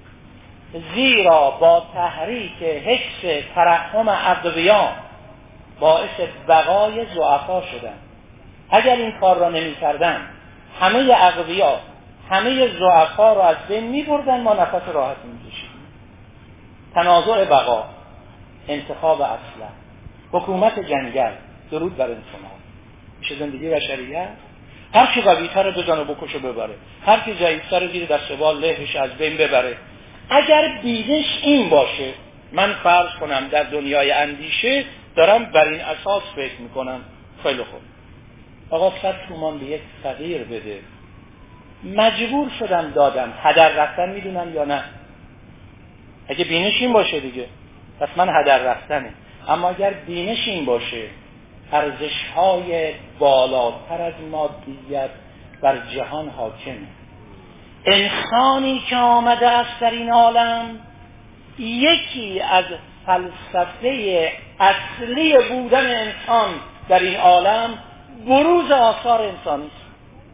زیرا با تحریک حس ترحم اقویا باعث بقای ضعفا شدن. اگر این کار را نمی کردن همه اقویا، همه ضعفا رو از بین می‌بردن، ما نفس راحت می‌کشیدیم. تنازع بقا، انتخاب اصلا، حکومت جنگل، درود بر انسان. میشه زندگی بشریت؟ هر کی قوی‌تر بزنه بکشه ببره، هر کی ضعیف‌تر زیر دست بال لهش از بین ببره. اگر بینش این باشه، من فرض کنم در دنیای اندیشه دارم بر این اساس فکر میکنم، خیلی خوب، آقا صد تومان به یک فقیر بده، مجبور شدم دادم، هدر رفتن میدونم یا نه؟ اگه بینش این باشه دیگه پس من هدر رفتنه. اما اگر بینش این باشه ارزش‌های بالاتر از مادیت بر جهان حاکمه، انسانی که آمده است در این عالم، یکی از فلسفه اصلی بودن انسان در این عالم بروز آثار انسانی است.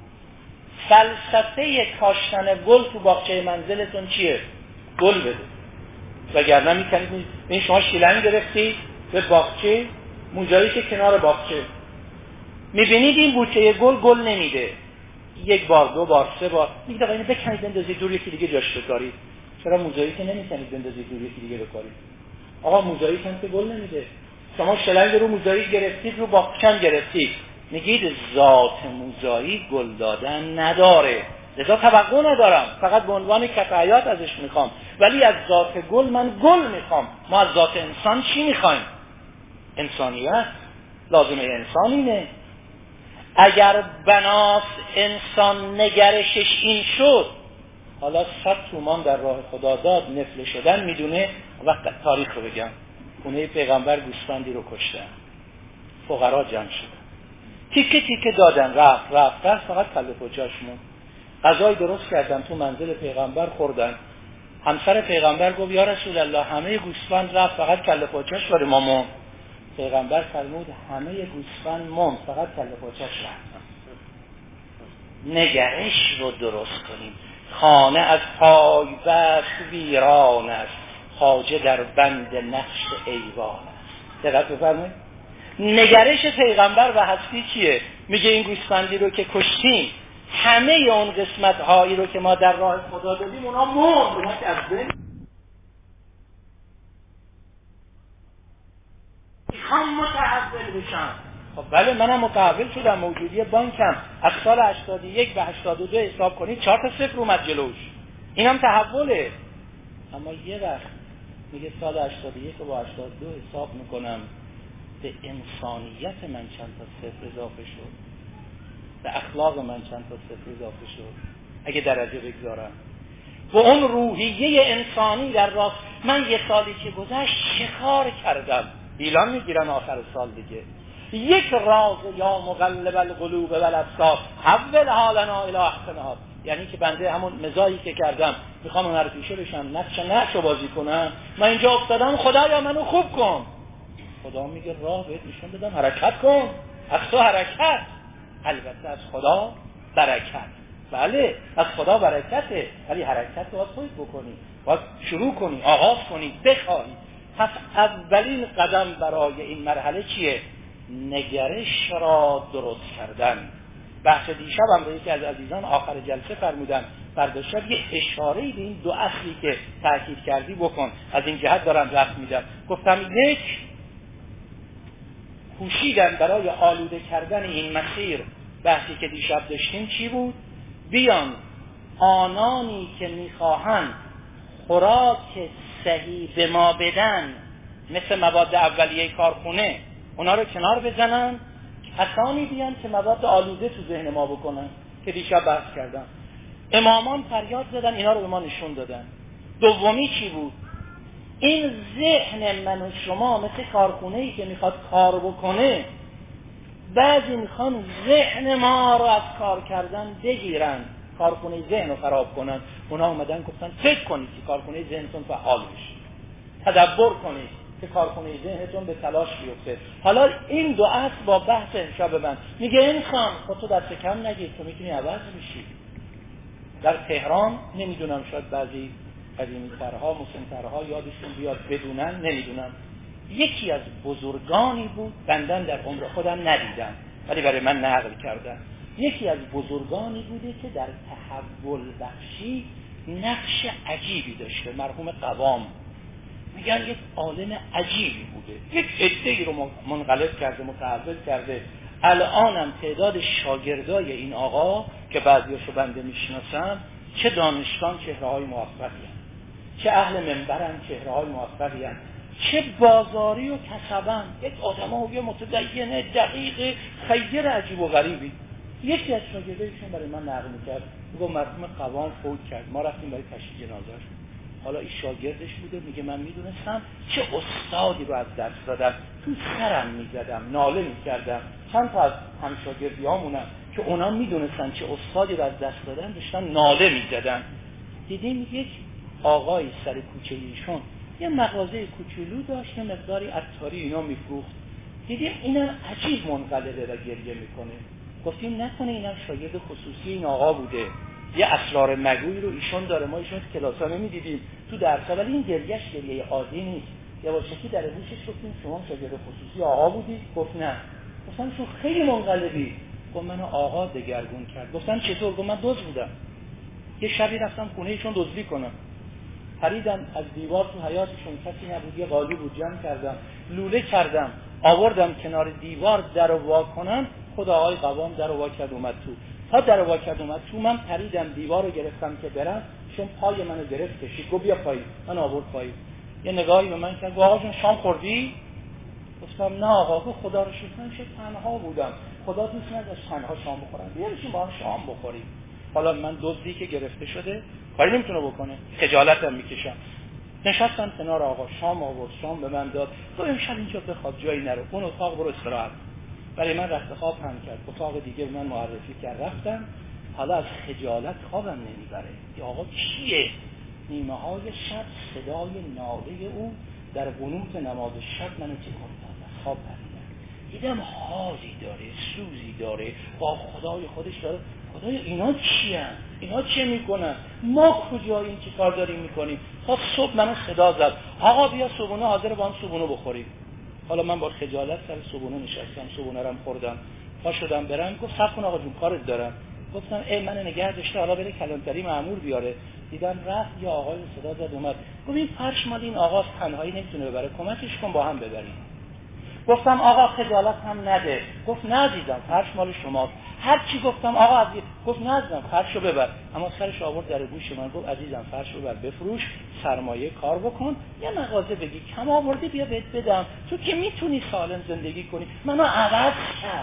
فلسفه کاشتن گل تو باغچه منزلتون چیه؟ گل بده، وگرنه میکنید این شما شیلنگ گرفتی به باغچه، موجایی که کنار باغچه میبینید این بوته گل گل نمیده، یک بار دو بار سه بار میگه آقا اینو بکنید بندازید دور، یکی دیگه جاش بذارید. چرا موزاییک نمیکنید بندازید دور یکی دیگه بکارید؟ آقا موزاییک هم که گل نمیده. شما شلنگ رو موزاییک گرفتید، رو باغچه گرفتید، میگید ذات موزاییک گل دادن نداره، لذا توقع ندارم، فقط به عنوان کفایت ازش میخوام، ولی از ذات گل من گل میخوام. ما از ذات انسان چی میخوایم؟ انسانیت. لازمه انسان اینه. اگر بناس انسان نگرشش این شد، حالا صد تومان در راه خدا داد، نفل شدن میدونه. وقت تاریخ رو بگم، خونه پیغمبر گوسفندی رو کشتن، فقرا جمع شدن، تیکه تیکه دادن، رفت رفت رفت فقط کله پاچش موند. غذای درست کردن تو منزل پیغمبر خوردن. همسر پیغمبر گفت یا رسول الله همه گوسفند رفت فقط کله پاچش برای ما موند. پیغمبر فرمود همه گوسفند موند فقط کله پاچش رفت. نگرش رو درست کنیم. خانه از پای بست ویران است، خواجه در بند نقش ایوان است. دقت بفرمایید. نگرش پیغمبر و هستی چیه؟ میگه این گوسفندی رو که کشتیم، همه اون قسمت هایی رو که ما در راه خدا دادیم اونا موند، اونا که از بین هم متحول بشن. خب بله منم متحول شدم، موجودی بانکم از سال هشتاد و یک به هشتاد و دو حساب کنید چهار تا صفر اومد جلوش، اینم تحوله. اما یه وقت میگه سال هشتاد و یک با هشتاد و دو حساب میکنم، به انسانیت من چند تا صفر اضافه شد، به اخلاق من چند تا صفر اضافه شد اگه درجه بگذارم، و اون روحیه انسانی در راست. من یه سالی که گذشت چه کار کردم؟ ایلان میگیرم آخر سال دیگه، یک راز یا مقلب القلوب والابصار حول حالنا الی احسنها، یعنی که بنده همون مزاحی که کردم میخوام اون رو پیشه بشم، نقش نقش بازی کنم، من اینجا افتادم خدایا منو خوب کن. خدا میگه راه بهت نشون دادم، حرکت کن، از تو حرکت، البته از خدا برکت. بله از خدا برکته، ولی حرکت باید خودت بکنی، باید شروع کنی، آغاز کنی، بخواهی. پس اولین قدم برای این مرحله چیه؟ نگرش را درست کردن. بحث دیشب هم به یکی از عزیزان آخر جلسه فرمودن، فردا شب یه اشاره‌ای به این دو اصلی که تاکید کردی بکن. از این جهت دارم رفت میدم. گفتم یک، کوشیدن برای آلوده کردن این مسیر. بحثی که دیشب داشتیم چی بود؟ بیان آنانی که میخواهند خوراک صحیح به ما بدن، مثل مواد اولیه کارخونه، اونا رو کنار بزنن، کسانی بیان که مواد آلوده تو ذهن ما بکنن که دیشب بحث کردم. امامان فریاد زدن، اینا رو به ما نشون دادن. دومی چی بود؟ این ذهن من و شما مثل کارخونه‌ای که میخواد کار بکنه، بعضی میخوان ذهن ما رو از کار کردن بگیرن، کارخونه ذهن رو خراب کنن. اونا اومدن گفتن فکر کنید که کارخونه ذهنتون فعال بشه، تدبر کنید که کارخونه ذهنتون به تلاش بیفته. حالا این دو اصل با بحث امشب من میگه انسان خود تو دست کم نگیر، تو میتونی عوض بشی. در تهران نمیدونم، شاید بعضی قدیمی ترها مسن ترها یادشون بیاد بدونن، نمیدونم، یکی از بزرگانی بود، بندن در عمر خودم ندیدم ولی برای من نقل کردن. یکی از بزرگانی بوده که در تحول بخشی نقش عجیبی داشته، مرحوم قوام. میگن یک عالم عجیبی بوده، یک عده‌ای رو منقلب کرده، متحول کرده. الانم تعداد شاگردای این آقا که بعضیاشو بنده میشناسم، چه دانشگاه چهره‌های موفقی هستند، چه اهل منبرن چهره‌های موفقی هستند، چه بازاری و کسبن، یک آدمای متدین دقیق خیر عجیب و غریبی. یکی از شاگردایشون برای من نقل می‌کرد، میگه مرحوم قوام فوت کرد، ما رفتیم برای تشییع جنازه‌اش. حالا این شاگردش بوده، میگه من میدونستم چه استادی رو از دست دادم، تو سرم میزدم، ناله میکردم. چند تا از همشاگردیامونم که اونا میدونستن چه استادی رو از دست دادن، داشتن ناله میزدن. دیدیم یک آقای سر کوچه ایشون یه مغازه کوچولو داشت، یه مقداری عطاری اینا میفروخت. دیدیم اینم عجیب منقلبه و گریه میکنه. گفتیم نکنه اینم شاگرد خصوصی این آقا بوده، یه اسرار مگوی رو ایشون داره، ما ایشون تو کلاس‌ها نمی‌دیدیم تو درس‌ها، ولی این گریه‌اش گریه عادی نیست. یواشکی در گوشش گفتیم شما شاگرد خصوصی آقا بودی؟ گفت نه. گفتم شو خیلی منقلبی. گفت منو آقا دگرگون کرد. گفتم چطور؟ گفت من دزد بودم، یه شبی رفتم خونه ایشون دزدی کنم، پریدم از دیوار، تو حیاطشون کسی نبود، یه قالی بود، جمع کردم، لوله کردم، آوردم کنار دیوار، در وا کنم، خدا آقای قوام در وا کرد اومد تو. تا در وا کرد اومد تو، من پریدم دیوار رو گرفتم که برم، چون پای منو گرفت کشید، گفت بیا پایین، من آورد پایین. یه نگاهی به من کرد، گفت آقا جون شام خوردی؟ گفتم نه آقا. گفت خدا رو شکر من چه تنها بودم، خدا دوست نداشت تنها شام بخورم، بیا بشین با هم شام بخوریم. حالا من دزدی که گرفته شده کاری نمیتونه بکنه، خجالتم میکشم. نشستم کنار آقا، شام آورد، شام به من داد. تو امشب اینجا بخواب، جایی نرو، اون اتاق برو استراحت. برای من رخت خواب هم کرد، اتاق دیگه من معرفی کرد، رفتم. حالا از خجالت خوابم نمیبره. یا آقا کیه؟ نیمه های شب صدای ناله او در قنوت نماز شب منو تکون داد، خواب پریدم. دیدم حالی داره، سوزی داره، با خدای خودش داره. خدای اینا چیه؟ اینا چه میکنن؟ ما کجاییم چه کار داریم میکنیم؟ تا صبح منو صدا زد، آقا بیا صبحونه حاضر با هم صبحونه بخوریم. حالا من با خجالت سر صبحونه نشستم، صبحونه رم خوردم، پا شدم برم. گفت صبر کن آقا جون کارت دارم. گفتم ای من نگه داشته، حالا بره کلانتری مأمور بیاره. دیدم رفت، یا آقای صدا زد اومد، گفت این فرش مال این آقاست، تنهایی نمیتونه ببره، کمکش کن با هم ببریم. گفتم آقا خجالت هم نده. گفت نه عزیزم فرش مال شماست. هر چی گفتم آقا عزیز، گفت نه عزیزم فرشو ببر. اما سرش آورد در گوش من، گفت عزیزم فرشو ببر بفروش، سرمایه کار بکن، یه مغازه بگی کم آوردی بیا بهت بدم، تو که میتونی سالم زندگی کنی. منو عوض کرد،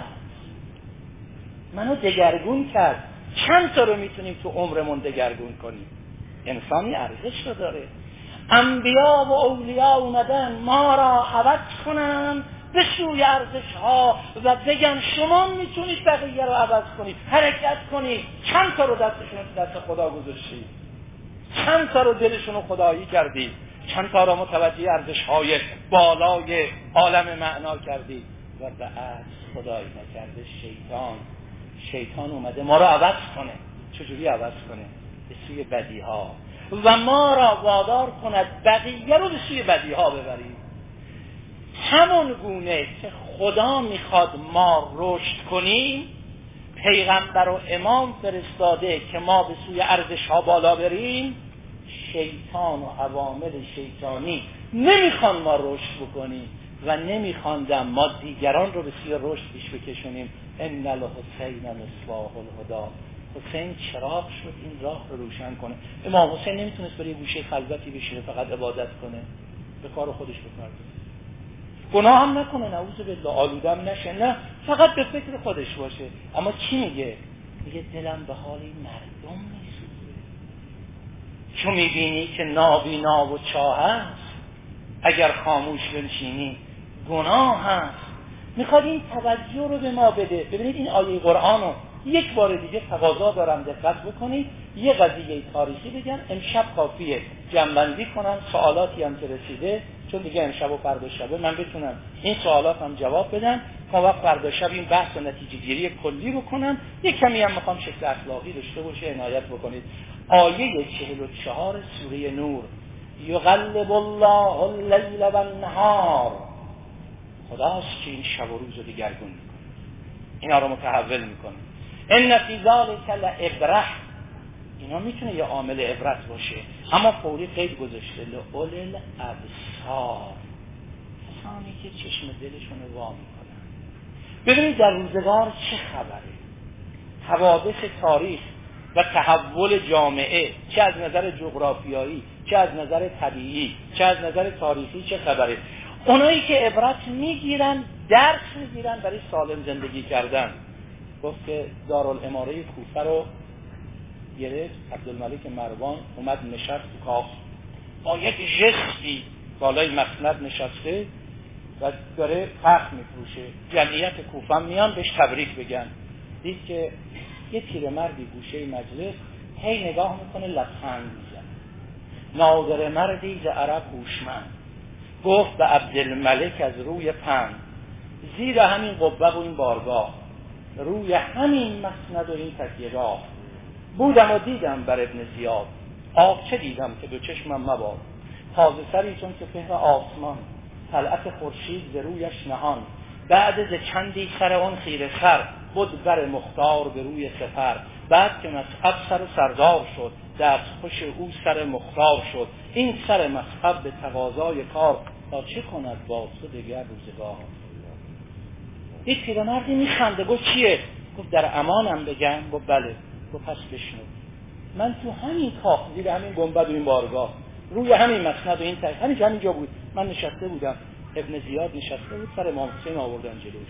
منو دگرگون کرد. چند تا رو میتونیم تو عمرمون دگرگون کنیم؟ انسانی ارزش رو داره. انبیا و اولیاء اومدن ما را عوض کنن به سوی ارزش ها و بگن شما میتونید بقیه رو عوض کنید، حرکت کنید. چند تا رو دستشون دست خدا گذاشتید، چند تا رو دلشون رو خدایی کردید، چند تا رو متوجه ارزش های بالای عالم معنا کردید و به عکس خدایی نکرده شیطان شیطان اومده ما رو عوض کنه. چجوری عوض کنه؟ به سوی بدی ها، و ما را وادار کند بقیه رو به سوی بدی ها ببرید. همون گونه که خدا میخواد ما رشد کنیم، پیغمبر و امام فرستاده که ما به سوی ارزش ها بالا بریم. شیطان و عوامل شیطانی نمیخوان ما رشد بکنیم و نمیخواندم ما دیگران رو به سوی رشد پیش بکشونیم. ان الحسین مصباح الهدی، حسین چراغ شد این راه رو روشن کنه. امام حسین نمیتونست برای گوشه خلوتی بشینه فقط عبادت کنه، به کار خودش بپرده، گناه هم نکنه، نعوذ بالله، آلودم نشه، نه فقط به فکر خودش باشه. اما چی میگه؟ میگه دلم به حال این مردم میسوزه. چون میبینی که نابینا و چاه هست، اگر خاموش بنشینی گناه هست. میخواد این توجه رو به ما بده. ببینید این آیه قرآن رو یک بار دیگه تقاضا دارم دقت بکنید. یه قضیه تاریخی بگم، امشب کافیه جمع‌بندی کنم سوالاتی هم که رسیده، چون دیگه امشب و فردا شبه من بتونم این سوالات هم جواب بدم، تا وقت فردا شب این بحث و نتیجه گیری کلی بکنم. یک کمی هم میخوام شکل اخلاقی داشته باشه، عنایت بکنید. آیه چهل و چهار سوره نور، یقلب الله اللیل و النهار، خداست که این شب و روز رو دگرگون میکنه، اینا رو متحول میکنه. ان فی ذلک لعبرة، اینا میتونه یه عامل عبرت باشه، اما فوری قید گذاشته لأولی الابصار، کسانی که چشم دلشون رو وا میکنن. ببینید در روزگار چه خبره، حوادث تاریخ و تحول جامعه، چه از نظر جغرافیایی، چه از نظر طبیعی، چه از نظر تاریخی چه خبره. اونایی که عبرت میگیرن، درس میگیرن برای سالم زندگی کردن. گفت که دارالاماره کوفه رو گرفت عبدالملک مروان، اومد نشست تو کاخ با یک ژستی بالای مسند نشسته و داره فخر میفروشه. جمعیت کوفه میان بهش تبریک بگن. دید که یه پیرمردی گوشه مجلس هی نگاه میکنه، لبخند میزنه. نادر مردی ز عرب هوشمند، گفت به عبدالملک از روی پند، زیر همین قبه و این بارگاه، روی همین مسند و این تکیه‌گاه، بودم و دیدم بر ابن زیاد، آبچه دیدم که دو چشمم مباد، تازه سری چون که پهر آسمان، طلعت خورشید ز رویش نهان، بعد ز چندی سر آن خیره سر، بود بر مختار به روی سپر، بعد که مصحب سر سردار شد، دست خوش او سر مختار شد، این سر مصحب به تقاضای کار، تا چه کند با تو دگر روزگار. یک پیرمردی میخنده، گفت چیه؟ گفت در امانم بگم؟ گفت بله. گفت پس بشنو، من تو همین کاخ زیر همین گنبد و این بارگاه، روی همین مسند و این تک، همین همین جا بود، من نشسته بودم، ابن زیاد نشسته بود، سر امام حسین آوردن جلوش،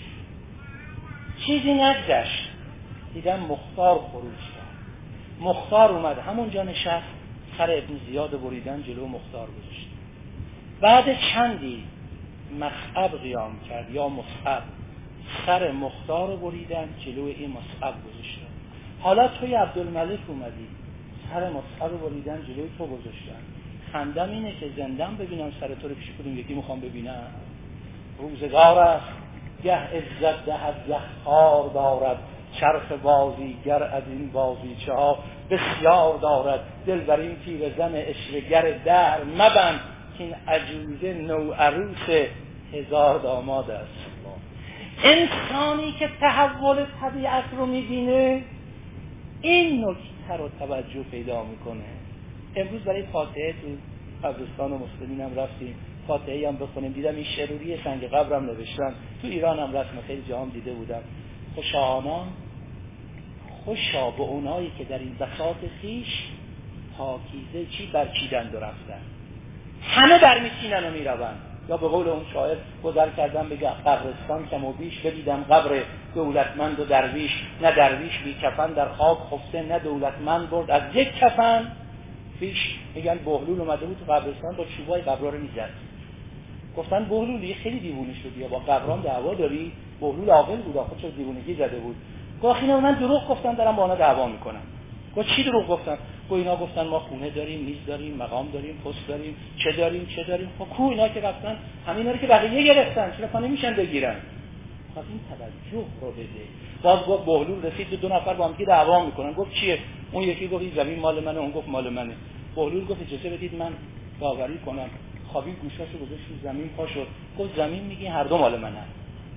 چیزی نگذشت، دیدم مختار خروج کرد. مختار اومد همونجا نشست، سر ابن زیاد بریدن جلو مختار گذاشت. بعد چندی مصعب قیام کرد یا مصعب، سر مختار رو بریدن جلو این مصعب گذاشتن. حالا توی عبدالملک اومدی، سر مصعب رو بریدن جلوی تو گذاشتن. خندم اینه که زندم ببینم سر تو رو پیش کدوم یکی میخوام ببینم. روزگار است گه عزت دهد گه خار دارد، چرخ بازی گر از این بازیچه ها بسیار دارد، دل بر این پیرزن عشره‌گر دهر مبند، که این عجوزه نو عروس هزار داماد است. انسانی که تحول طبیعت رو میبینه این نکته رو توجه پیدا میکنه. امروز برای فاتحه تو قبرستان و مسلمین هم رفتیم، فاتحه هم بخونیم، دیدم این شروری سنگ قبرم نوشتن، تو ایران هم رسم خیلی جاهم دیده بودم. خوشا آنان، خوشا به اونایی که در این بساط خیش پاکیزه چی برچیدند و رفتن، همه برمیچینن و میروند. یا به قول اون شاعر گذر کردم بگه قبرستان کم و بیش، بدیدم قبر دولتمند و درویش، نه درویش بی کفن در خاک خفته، نه دولتمند برد از یک کفن پیش. میگن بهلول اومده بود تو قبرستان با چوبای قبرا رو میزد. گفتن بهلول یه خیلی دیوونه شدی یا با قبران دعوا داری؟ بهلول عاقل بود، آخه چه دیوونگی زده بود. گفت اینا من دروغ گفتن دارم با اونا دعوا میکنم. گفت چی دروغ گفتن؟ گفت اینا گفتن ما خونه داریم، میز داریم، مقام داریم، پست داریم، چه داریم چه داریم. خب کو اینا که رفتن همینا رو که بقیه گرفتن، چرا پا نمیشن بگیرن؟ خب این توجه رو بده. باز گفت بهلول رسید دو, دو نفر با هم که دعوا میکنن. گفت چیه؟ اون یکی گفت این زمین مال منه، اون گفت مال منه. بهلول گفت اجازه بدید من داوری کنم. خوابی گوشاشو گذاشت رو زمین، پا شد. گفت زمین میگی هر دو مال منه.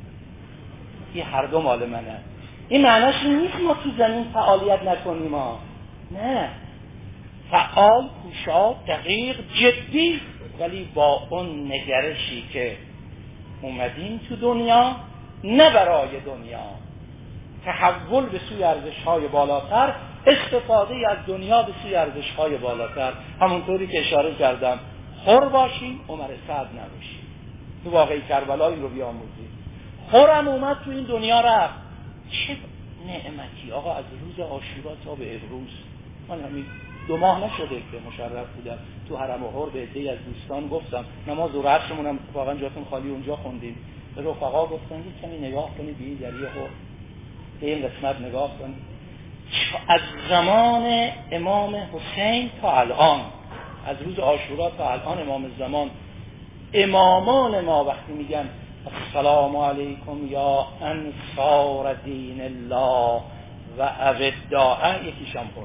این هر دو مال منه. این معناش نیست ما تو زمین فعالیت نکنیم ها. نه، فعال، کوشا، دقیق، جدی، ولی با اون نگرشی که اومدیم تو دنیا نه برای دنیا، تحول به سوی ارزش‌های بالاتر، استفاده از دنیا به سوی ارزش‌های بالاتر. همونطوری که اشاره کردم خور باشیم عمر سعد نباشیم. تو واقعی کربلایی رو بیاموزیم. خورم اومد تو این دنیا رفت، چه نعمتی آقا. از روز عاشورا تا به امروز من همین دو ماه نشده که مشرف بودم تو حرم و حر، به عده‌ای از دوستان گفتم نماز و عصرمون هم واقعا جاتون خالی اونجا خوندیم. به رفقا گفتن که کمی نگاه کنید به این دریه حر، به این قسمت نگاه کنید. از زمان امام حسین تا الان، از روز عاشورا تا الان امام زمان، امامان ما وقتی میگن السلام علیکم یا انصار دین الله و اوداعه، یکیشم خورد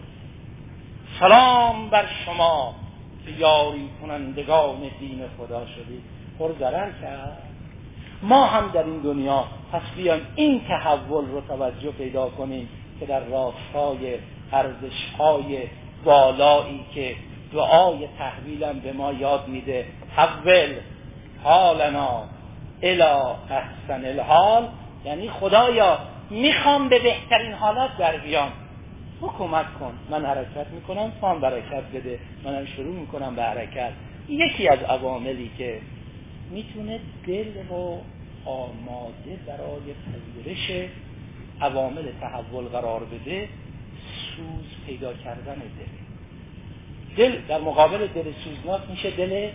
سلام بر شما که یاری کنندگان دین خدا شدید. خور ضرر کرد. ما هم در این دنیا پس بیایم این تحول رو توجه پیدا کنیم که که در راستای ارزش‌های والایی که دعای تحویلم به ما یاد میده، حول حالنا الی احسن الحال، یعنی خدایا میخوام به بهترین حالات در بیام، تو کمک کن، من حرکت میکنم، تو هم برکت بده، منم شروع میکنم به حرکت. یکی از عواملی که میتونه دل رو آماده برای پذیرش عوامل تحول قرار بده، سوز پیدا کردن دل. دل در مقابل دل سوزناک میشه دل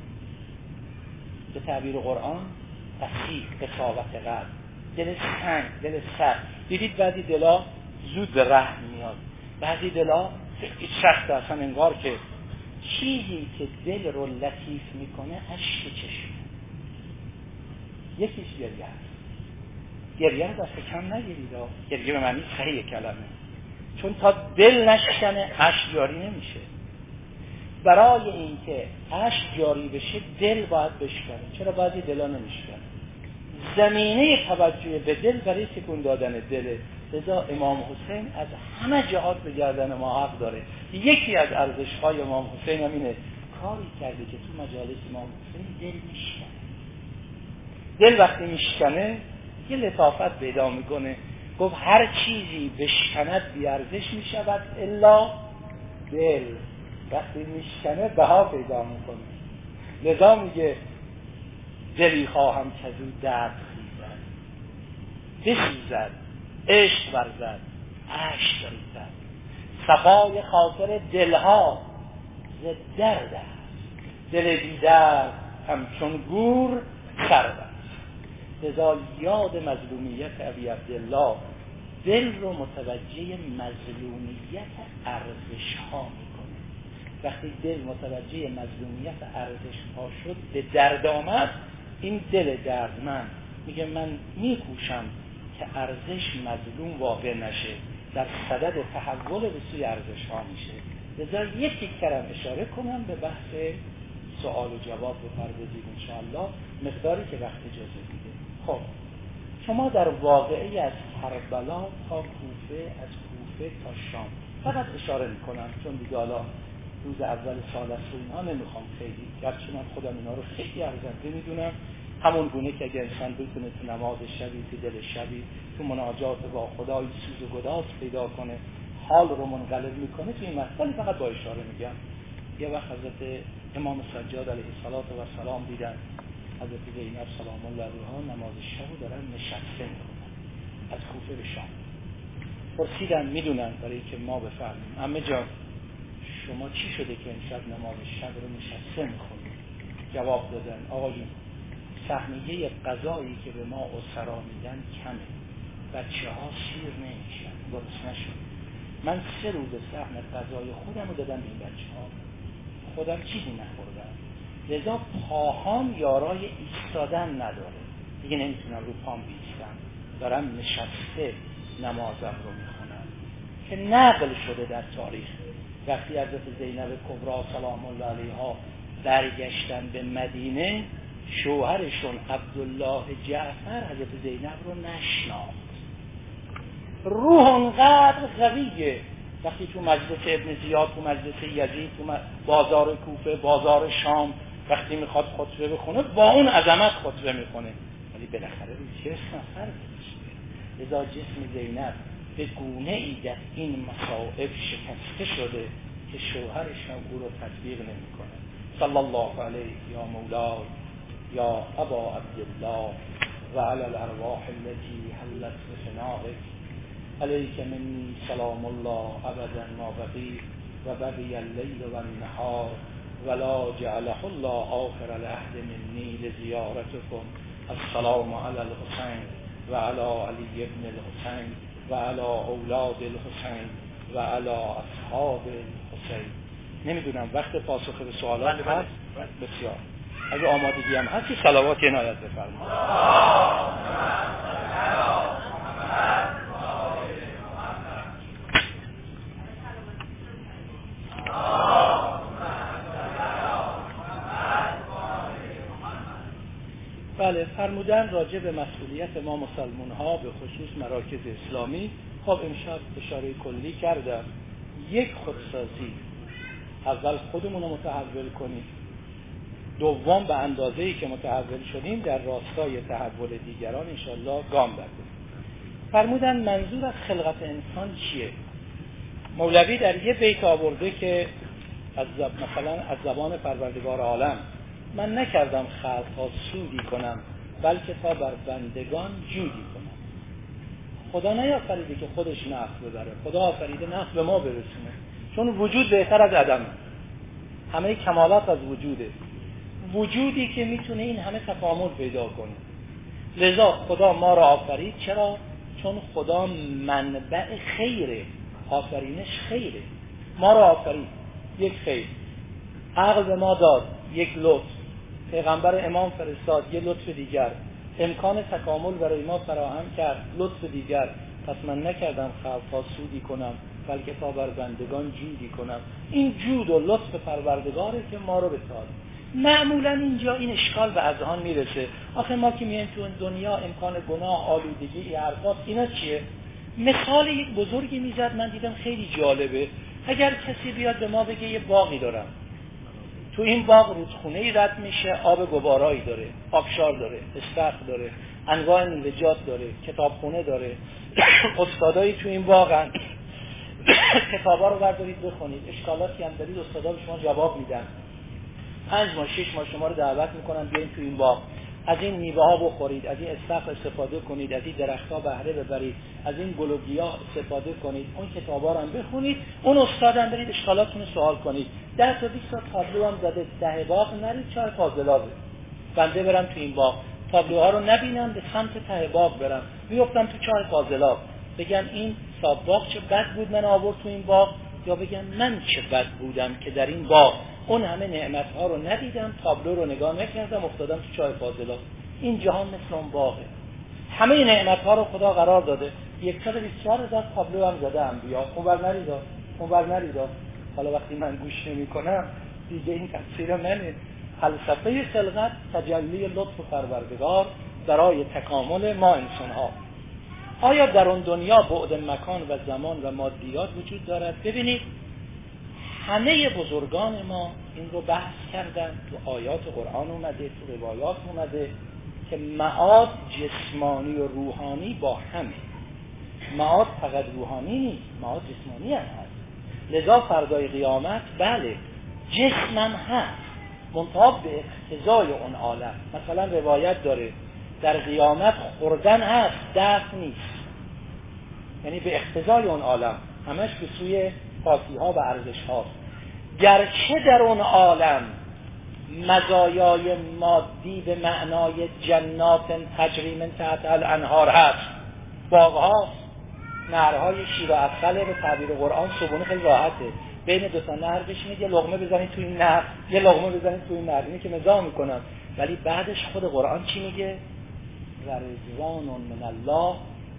به تعبیر قرآن قسی، قساوت قلب، دل سنگ، دل سخت. دیدید بعضی دلا زود به رحم میاد، بعضی دلا خیلی سخت، اصلا انگار که چیزی که دل رو لطیف میکنه اشک چشم. یکیش گریه است. گریه رو دست کم نگیرید، گریه به معنی صحیح کلمه، چون تا دل نشکنه اشک جاری نمیشه. برای اینکه اشک جاری بشه دل باید بشکنه. چرا بعضی دلا نمیشکنه؟ زمینه توجه به دل برای تکون دادن دله. لذا امام حسین از همه جهات به گردن ما حق داره. یکی از ارزش‌های امام حسین هم اینه، کاری کرده که تو مجالس امام حسین دل میشکنه. دل وقتی میشکنه یه لطافت پیدا میکنه. گفت هر چیزی بشکند بی ارزش میشود الا دل. وقتی میشکنه بها پیدا میکنه. لذا میگه دلی خواهم که از او درد خیزد، بسوزد، عشق ورزد، اشک ریزد. صفای خاطر دلها ز درد است، دل بی درد همچون گور سرد است. لذا یاد مظلومیت ابی عبدالله دل رو متوجه مظلومیت ارزش ها میکنه. وقتی دل متوجه مظلومیت ارزش ها شد، به درد آمد، این دل دردمند میگه من میکوشم که ارزش مظلوم واقع نشه، در صدد تحول به سوی ارزش ها میشه. لذا یکی کرم اشاره کنم به بحث سوال و جواب بپردازید انشاءالله مقداری که وقت اجازه میده. خب شما در واقعی از کربلا تا کوفه، از کوفه تا شام، فقط اشاره میکنم چون دیگه حالا روز اول سال است و اینها نمیخوام خیلی، گرچه من خودم اینا رو خیلی ارزنده میدونم، همون گونه که اگر انسان بتونه تو نماز شبی، تو دل شبی، تو مناجات با خدای سوز و گداز پیدا کنه، حال رو منقلب میکنه تو این مسئله. فقط با اشاره میگم یه وقت حضرت امام سجاد علیه السلام دیدن حضرت زینب سلام الله علیها نماز شب رو دارن نشسته میکنن از کوفه به شام. پرسیدن میدونن برای که ما بفهمیم عمه جان شما چی شده که امشب نماز شب رو نشسته میخونید؟ جواب دادن آقایون سهمیه غذایی که به ما اسرا میدن کمه، بچه ها سیر نمیشن، گرسنه نشون. من سه روز سهم غذای خودم رو دادم این بچه ها، خودم چیزی نخوردم. لذا پاهام یارای ایستادن نداره، دیگه نمیتونم رو پام بیستم، دارم نشسته نمازم رو میخونم. که نقل شده در تاریخ وقتی حضرت زینب کبرا سلام الله علیها برگشتن به مدینه، شوهرشون عبدالله جعفر حضرت زینب رو نشناخت. روح انقدر قویه وقتی تو مجلس ابن زیاد، تو مجلس یزید، تو بازار کوفه، بازار شام، وقتی میخواد خطبه بخونه با اون عظمت خطبه میکنه، ولی بالاخره روی جسم اثر گذاشته. لذا جسم زینب به گونه ای در این مصائب شکسته شده که شوهرش هم او رو تطبیق نمیکنه. صلی الله علیه یا مولا یا ابا عبدالله و علی الارواح التي حلت بفنائك علیک منی سلام الله ابدا ما بقی و بقی اللیل و النهار ولا جعله الله آخر العهد منی لزیارتكم. السلام علی الحسین و علی علی ابن الحسین و علی اولاد الحسین و علی اصحاب الحسین. نمیدونم وقت پاسخ به سوالات هست؟ بسیار. اگه آمادگی هم هستی صلوات عنایت بفرمایید. بله، فرمودن راجع به مسئولیت ما مسلمان ها به خصوص مراکز اسلامی. خب امشب اشاره کلی کردم. یک، خودسازی، اول خودمون رو متحول کنیم، دوم به اندازه‌ای که متحول شدیم در راستای تحول دیگران انشالله گام برداریم. فرمودن منظور از خلقت انسان چیه؟ مولوی در یه بیت آورده که از زب... مثلا از زبان پروردگار عالم، من نکردم خلق ها سودی کنم بلکه تا بر بندگان جودی کنم. خدا نیافریده که خودش نفع ببره، خدا آفریده نفع به ما برسونه، چون وجود بهتر از عدمه، همه کمالات از وجوده، وجودی که میتونه این همه تکامل پیدا کنه. لذا خدا ما را آفرید. چرا؟ چون خدا منبع خیره، آفرینش خیره. ما را آفرید، یک خیر. عقل به ما داد، یک لطف. پیغمبر امام فرستاد، یک لطف دیگر. امکان تکامل برای ما فراهم کرد، لطف دیگر. پس من نکردم خلق‌ها سودی کنم بلکه تا بر بندگان جودی کنم. این جود و لطف پروردگاره که ما رو بساز. معمولا اینجا این اشکال به اذهان میرسه، آخه ما که میایم تو این دنیا امکان گناه، آلودگی، حرفات، اینا چیه؟ مثال یک بزرگی میزد، من دیدم خیلی جالبه. اگر کسی بیاد به ما بگه یه باغی دارم، تو این باغ رودخونه‌ای رد میشه، آب گوارایی داره، آبشار داره، استخر داره، انواع میوه‌جات داره، کتابخونه داره، استادایی تو این باغن، کتابا رو بردارید بخونید، اشکالاتی هم دارید استادا به شما جواب میدن. پنج ماه شش ماه شما رو دعوت میکنن بیاین تو این باغ، از این میوه ها بخورید، از این استخر استفاده کنید، از این درخت ها بهره ببرید، از این گل و گیاه استفاده کنید، اون کتابا رو هم بخونید، اون استاد هم برید اشکالاتتون رو سوال کنید. ده تا بیست تا تابلو هم زده، ده باغ نرید چهار فاضلابه. بنده برم تو این باغ، تابلوها رو نبینم، به سمت ته باغ برم، میافتم تو چهار فاضلاب، بگم این صاحب باغ چه بد بود من آورد تو این باغ، یا بگم من چه بد بودم که در این باغ اون همه نعمت‌ها رو ندیدم، تابلو رو نگاه نکردم، افتادم تو چاه فاضلاب. این جهان مثل اون باغه، همه نعمت‌ها رو خدا قرار داده. صد و بیست و چهار هزار تابلو هم زده انبیا، اونور نریدا، اونور نریدا. حالا وقتی من گوش نمی‌کنم دیگه این تفسیر منه. فلسفه خلقت تجلی لطف پروردگار برای تکامل ما انسان‌ها. آیا در اون دنیا بعد مکان و زمان و مادیات وجود دارد؟ ببینید همه بزرگان ما این رو بحث کردن، تو آیات قرآن اومده، تو روایات اومده که معاد جسمانی و روحانی با همه. معاد فقط روحانی نیست، معاد جسمانی هم هست. لذا فردای قیامت بله جسمم هست، منتها به اقتضای اون عالم. مثلا روایت داره در قیامت خوردن هست، دفع نیست، یعنی به اقتضای اون عالم، همش به سوی پاکی ها و ارزش هاست. گرچه در اون عالم مزایای مادی به معنای جنات تجری من تحتها الانهار هست، باغ هاست، نهرهای شیر و عسل، به تعبیر قرآن صبحونه خیلی راحته، بین دو تا نهر بشینید یه لقمه بزنید توی این نهر، یه لقمه بزنید توی این نهر، اینی که مزاح میکنن. ولی بعدش خود قرآن چی میگه؟ رضوان من الله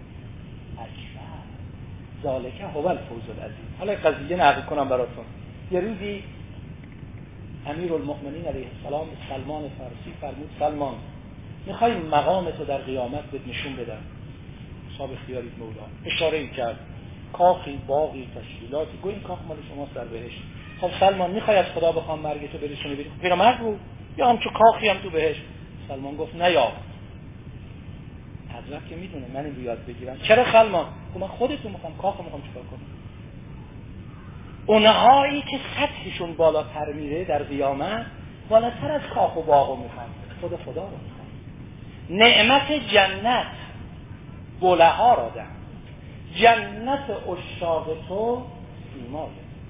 اکبر ذالک هو الفوز العظیم. حالا قضیه نقل کنم براتون. یه روزی امیرالمؤمنین علیه السلام سلمان فارسی فرمود سلمان میخوای مقام تو در قیامت بهت نشون بدم، صاحب اختیاری مولا اشاره این کرد، کاخی، باغی، تشکیلاتی، گویا این کاخ مال شما سر بهشت. خب سلمان میخوای از خدا بخوام مرگ تو برسونی بری پیرمرد بود یا همچو کاخی هم تو بهشت؟ سلمان گفت نه یا حضرت که میدونه من این یاد بگیرم. چرا سلمان؟ من خودتون میخوام، کاخو میخوام چیکار کنم. اونهایی که سطحشون بالاتر میره در قیامت بالاتر از کاخ و باغو میخوام، خود خدا رو میخوام. نعمت جنت بوله ها را دهم، جنت عشاق تو سیمای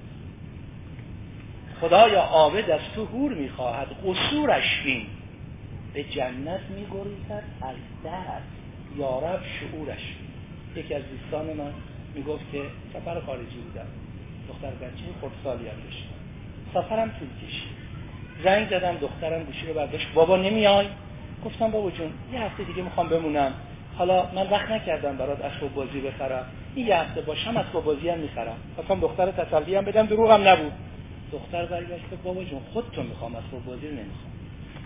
خدایا عابد از تو حور میخواهد، قصورش بین، به جنت میگریزد از درد، یارب شعورش. یکی از دوستان من میگفت که سفر خارجی بودم، دختر بچه خردسالی هم داشت، سفرم طول کشید، زنگ زدم دخترم گوشی رو برداشت، بابا نمیای؟ گفتم بابا جون یه هفته دیگه میخوام بمونم، حالا من وقت نکردم برات اسباب بازی بخرم، این یه هفته باشم اسباب بازی هم میخرم. خواستم دختر تسلی هم بدم، دروغم نبود. دختر برگشت گفت بابا جون خودتون میخوام اسباب بازی رو نمیخوام.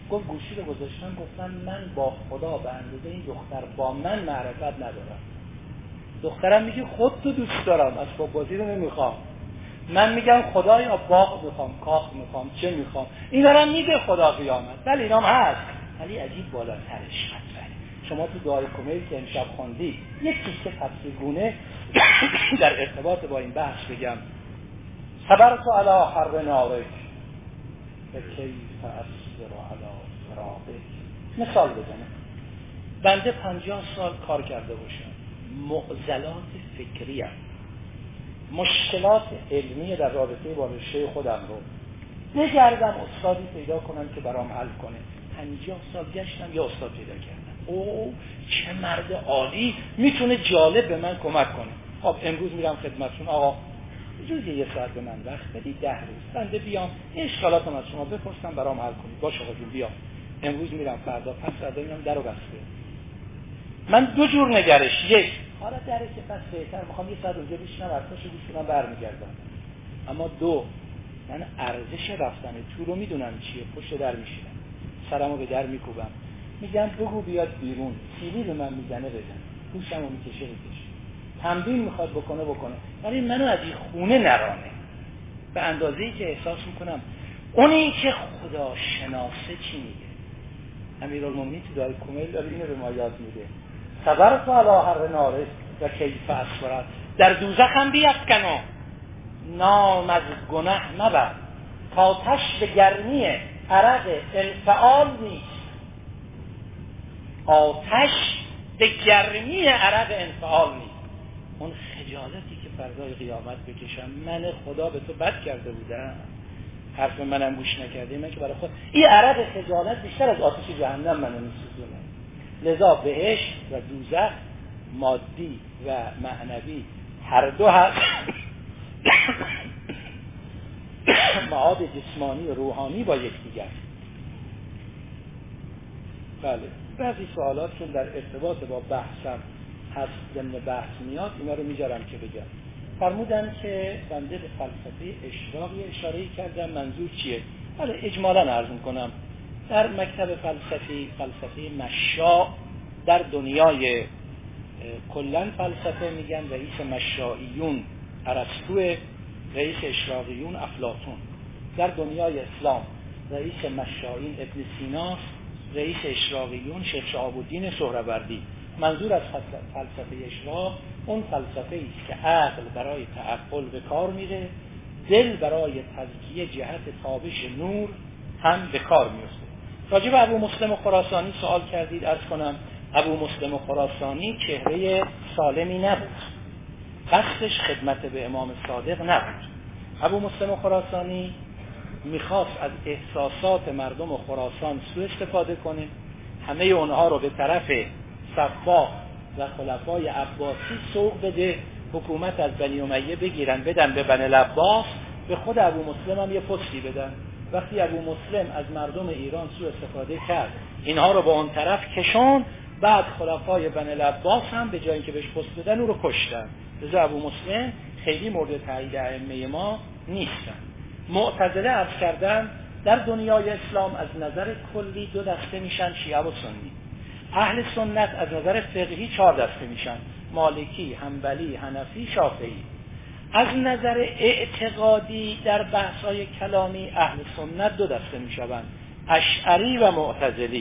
گفت گوشی رو گذاشتم، گفتم من با خدا به اندازه این دختر با من معرفت ندارم. دخترم میگه خود تو دوست دارم، اسباب بازی رو نمیخوام. من میگم خدایا باغ میخوام، کاخ میخوام، چه میخوام. اینا رو میگه خدا قیامت، ولی اینام هست، ولی عجیب بالاترش مطرحه. شما تو دعای کمیل که امشب خوندی یک تیکه تفسیرگونه در ارتباط با این بحث بگم. صبرت علی حر نارک کیف اصبر علی فراقک. مثال بزنم، بنده پنجاه سال کار کرده باشم، معضلات فکری هم. مشکلات علمی در رابطه با رشته خودم رو نگردم استادی پیدا کنم که برام حل کنه. پنجاه سال گشتم یه استاد پیدا کردم، او چه مرد عالی، میتونه جالب به من کمک کنه. خب امروز میرم خدمتتون، آقا جوزی یه ساعت به من وقت بدید، ده روز بنده بیام این اشکالاتم از شما بپرسم برام حل کنید. باشه آقا جون بیام. امروز میرم، فردا پس فردا میام، درو بسته. من دو جور نگرش، یک حالا دره که پس بهتر میخوام یه ساعت اونجا بشینم حرفاشو گوش کنم برمیگردم. اما دو، من ارزش رفتن تو رو میدونم چیه، پشت در میشینم، سرمو به در میکوبم، میگم بگو بیاد بیرون، سیلی به من میزنه بزن، گوشمو میکشه میکشه، تمرین میخواد بکنه بکنه، ولی منو از این خونه نرانه. به اندازه‌ای که احساس میکنم اونی که خدا شناسه چی میگه. امیرالمومنین تو دعای کمیل داره اینو به ما یاد میده. صبرت علی حر نارک و کیف اصبر. در دوزخ هم بیفکنو، نام از گناه مبر، کاتش به گرمی عرق انفعال نیست. آتش به گرمی عرق انفعال نیست. اون خجالتی که فردای قیامت بکشم، من خدا به تو بد کرده بودم، حرف منم گوش نکردی، من که برای خود این عرق خجالت بیشتر از آتش جهنم منو میسوزونه. لذا بهشت و دوزخ مادی و معنوی هر دو هست. معاد جسمانی و روحانی با یکدیگر. بله، بعضی سوالات چون در ارتباط با بحثم هست ضمن بحث میاد، اینا رو میذارم که بگم. فرمودن که بنده به فلسفه اشراقی اشاره کردم، منظور چیه؟ بله اجمالا عرض میکنم. در مکتب فلسفی، فلسفه مشاع در دنیای کلن فلسفه میگن رئیس مشاعیون ارسطو، رئیس اشراقیون افلاطون. در دنیای اسلام رئیس مشاعین ابن سینا، رئیس اشراقیون شیخ شهاب الدین سهروردی. منظور از فلسفه اشراق اون فلسفه است که عقل برای تعقل به کار میره، دل برای تزکیه جهت تابش نور هم به کار میفته. راجع به ابو مسلم خراسانی سوال کردید، عرض کنم ابو مسلم خراسانی چهره سالمی نبود، قصدش خدمت به امام صادق نبود. ابو مسلم خراسانی میخواست از احساسات مردم خراسان سوء استفاده کنه، همه اونها رو به طرف صفا و خلفای عباسی سوق بده، حکومت از بنی امیه بگیرن بدن به بنی العباس، به خود ابو مسلم هم یه پستی بدن. وقتی ابو مسلم از مردم ایران سوء استفاده کرد، اینها رو به اون طرف کشون، بعد خلفای بنی العباس هم به جای اینکه بهش پست بدن او رو کشتن. لذا ابو مسلم خیلی مورد تایید ائمه ما نیستن. معتزله عرض کردن در دنیای اسلام از نظر کلی دو دسته میشن، شیعه و سنی. اهل سنت از نظر فقهی چهار دسته میشن، مالکی، حنبلی، حنفی، شافعی. از نظر اعتقادی در بحث‌های کلامی اهل سنت دو دسته میشن، اشعری و معتزلی.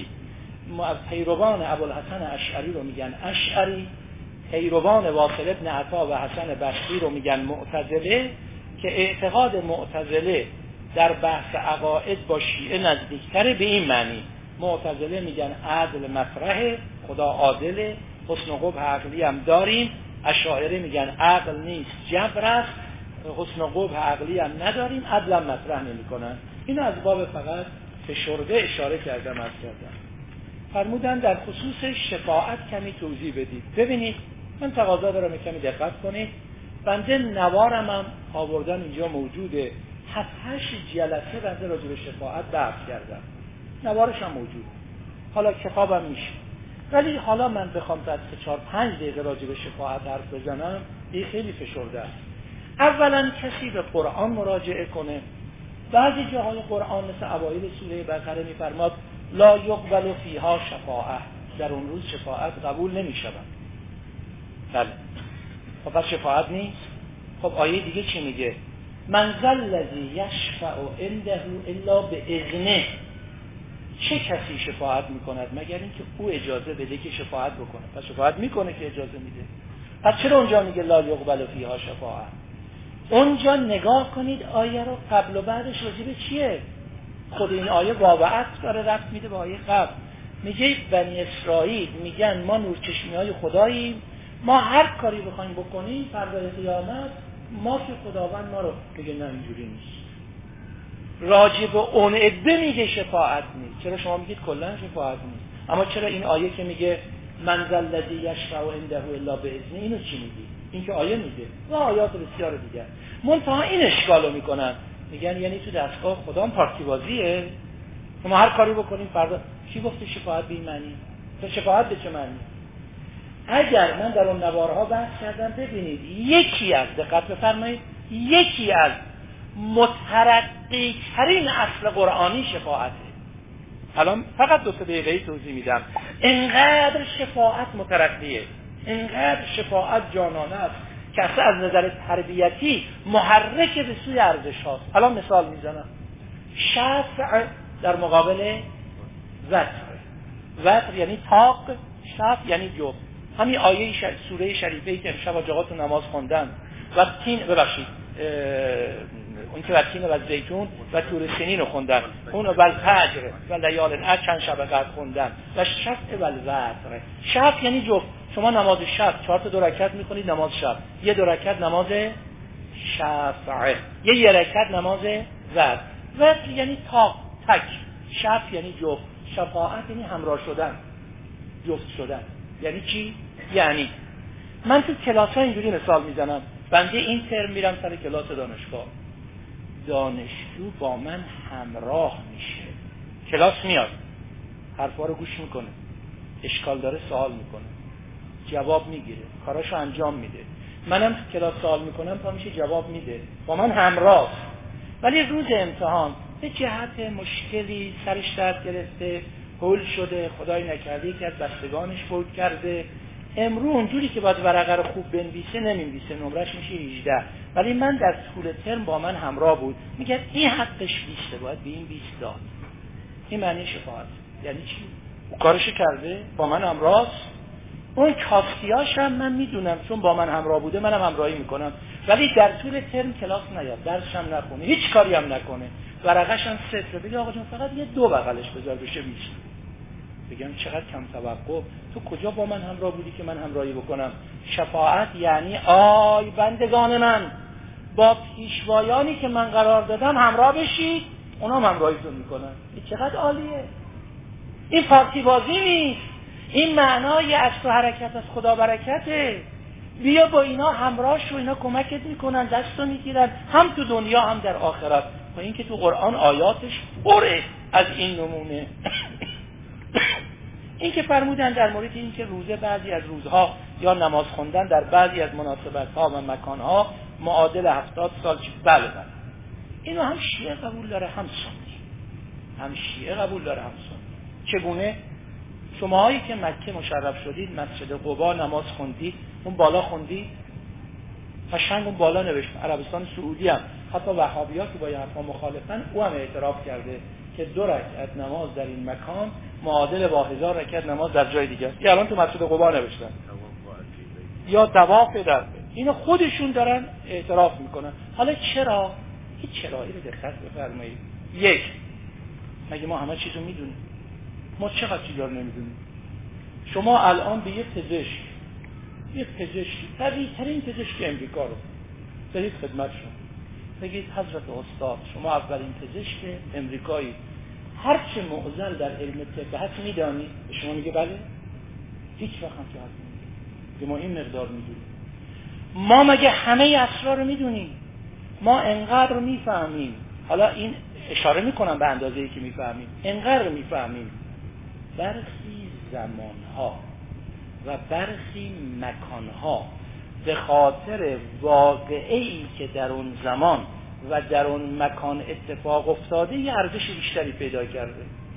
پیروان ابوالحسن اشعری رو میگن اشعری، پیروان واصل ابن عطا و حسن بصری رو میگن معتزله، که اعتقاد معتزله در بحث عقاید با شیعه نزدیکتره به این معنی. معتزله میگن عدل مطرحه، خدا عادله، حسن و قبح عقلی هم داریم. اشاعره میگن عقل نیست جبر است، حسن و قبح عقلی هم نداریم، عدل هم مطرح نمیکنن. اینو از باب فقط فشرده اشاره کردم از کردم. فرمودن در خصوص شفاعت کمی توضیح بدید. ببینید من تقاضا دارم کمی دقت کنید. بنده نوارم هم آوردن اینجا موجوده، هفت هشت جلسه بنده راجع به شفاعت بحث کردم، نوارش هم موجود، حالا کتابم میشه. ولی حالا من بخوام تا سه چهار پنج دقیقه راجع به شفاعت حرف بزنم این خیلی فشرده است. اولا کسی به قرآن مراجعه کنه. بعضی جاهای قرآن مثل اوایل سوره بقره میفرماد لا یقبل فیها شفاعه، در اون روز شفاعت قبول نمی شود. بله خب پس شفاعت نیست. خب آیه دیگه چی میگه؟ من ذا الذی یشفع عنده الا باذنه، چه کسی شفاعت میکند مگر اینکه او اجازه بده که شفاعت بکنه. پس شفاعت میکنه که اجازه میده. پس چرا اونجا میگه لا یقبل فیها شفاعه؟ اونجا نگاه کنید آیه رو قبل و بعدش راجع به چیه. خود این آیه واقعا داره ربط میده به آیه قبل. میگه بنی اسرائیل میگن ما نورچشمی‌های خداییم، ما هر کاری بخوایم بکنیم فردای قیامت ما که خداوند ما رو میگه نه اینجوری نیست. راجع به اون عده میگه شفاعت نیست. چرا شما میگید کلا شفاعت نیست؟ اما چرا این آیه که میگه من ذا الذی یشفع عنده الا باذنه اینو چی میگی؟ این که آیه میگه و آیات بسیار دیگه. منتها این اشکالو میکنن، میگن یعنی تو دستگاه خدا هم پارتی بازیه، ما هر کاری بکنیم فردا. کی گفته شفاعت به این معنی؟ تو شفاعت به چه معنی؟ اگر من در اون نوارها بحث کردم ببینید یکی از دقت بفرمایید یکی از مترقی ترین اصل قرآنی شفاعته. الان فقط دو سه دقیقه توضیح میدم. انقدر شفاعت مترقیه، انقدر شفاعت جانانه است که اصلا از نظر تربیتی محرک به سوی ارزش هاست. الان مثال میزنم. شفع در مقابل وتر. وتر یعنی تاق، شفع یعنی جفت. همین آیه ش... سوره شریفه‌ای که امشب آقا تو نماز خوندن و تین ببخشید اون که وقتین و زیتون و طور سنین رو خوندن، اون و الفجر و لیال العشر چند شب قدر خوندن و شفع و الوتر. شفع یعنی جفت. شما نماز شب چهار تا دو رکعت میخونید نماز شب، یه دو رکعت نماز شفع، یه یه رکعت نماز وتر. وتر یعنی تا تک، شفع یعنی جفت، شفاعت یعنی همراه شدن، جفت شدن. یعنی چی؟ یعنی من تو کلاس ها اینجوری مثال میزنم. بنده این ترم میرم سر کلاس دانشگاه، دانشجو با من همراه میشه، کلاس میاد، حرفا رو گوش میکنه، اشکال داره سوال میکنه، جواب میگیره، کاراشو انجام میده. منم کلاس سوال میکنم تا میشه جواب میده، با من همراه. ولی روز امتحان به جهت مشکلی سرش درد گرفته، هول شده، خدای نکرده یکی از بستگانش فوت کرده، امرو اونجوری که باید ورقه رو خوب بنویسه نمی‌نویسه، نمرش میشه هجده. ولی من در طول ترم با من همراه بود، میگه این حقش بیسته، باید به این بیست داد. این معنی شفاعت. یعنی چی؟ او کارشو کرده، با من همراه. اون کاستیاش هم من میدونم چون با من همراه بوده، منم همراهی میکنم. ولی در طول ترم کلاس نیاد، درسش هم نخونه، هیچ کاری هم نکنه، ورقش هم صفر. بگه آقا جون فقط یه دو بغلش بذار بشه بیست. بگم چقدر کم توقع، تو کجا با من همراه بودی که من همراهی بکنم؟ شفاعت یعنی آی بندگان من، با پیشوایانی که من قرار دادم همراه بشید، اونا هم همراهیتون میکنن. این چقدر عالیه. این پارتی بازی نیست، این معنای عشق و حرکت از خدا برکته. بیا با اینا همراه شو، اینا کمکت میکنن، دستو میگیرن، هم تو دنیا هم در آخرت. و این که تو قرآن آیاتش پره از این نمونه. این که فرمودن در مورد این که روزه بعضی از روزها یا نماز خوندن در بعضی از مناسبت‌ها و مکان‌ها معادل هفتاد سال چی؟ بله بله. اینو هم شیعه قبول داره هم سنی. هم شیعه قبول داره هم سنی. چگونه؟ شماهایی که مکه مشرف شدید، مسجد قبا نماز خوندید، اون بالا خوندید، قشنگ اون بالا نوشت. عربستان سعودی هم حتی وهابی‌ها که با این حرفا مخالفن، او هم اعتراف کرده که دو رکعت نماز در این مکان معادل با هزار رکعت نماز در جای دیگه است. الان تو مسجد قبا نوشتن یا طواف در اینو خودشون دارن اعتراف میکنن. حالا چرا؟ هیچ چرایی رو دقت بفرمایید. یک، مگه ما همه چیزو میدونیم؟ ما چقدر چیزا رو نمیدونیم؟ شما الان به یه پزشک، یه پزشکی، طبیعی ترین پزشک امریکا رو برید خدمتشون، بگید حضرت استاد شما اولین پزشک امریکایی، هر چه معضل در علم طب هست میدانی؟ به شما میگه بله. هیچ وقت هم که هست میگه ما این مقدار میدونیم. ما مگه همه اسرار رو میدونیم؟ ما انقدر رو میفهمیم. حالا این اشاره میکنم به اندازه‌ای که میفهمیم، انقدر میفهمیم. برخی زمانها و برخی مکانها به خاطر واقعه‌ای که در اون زمان و در اون مکان اتفاق افتاده یه ارزش بیشتری پیدا کرده.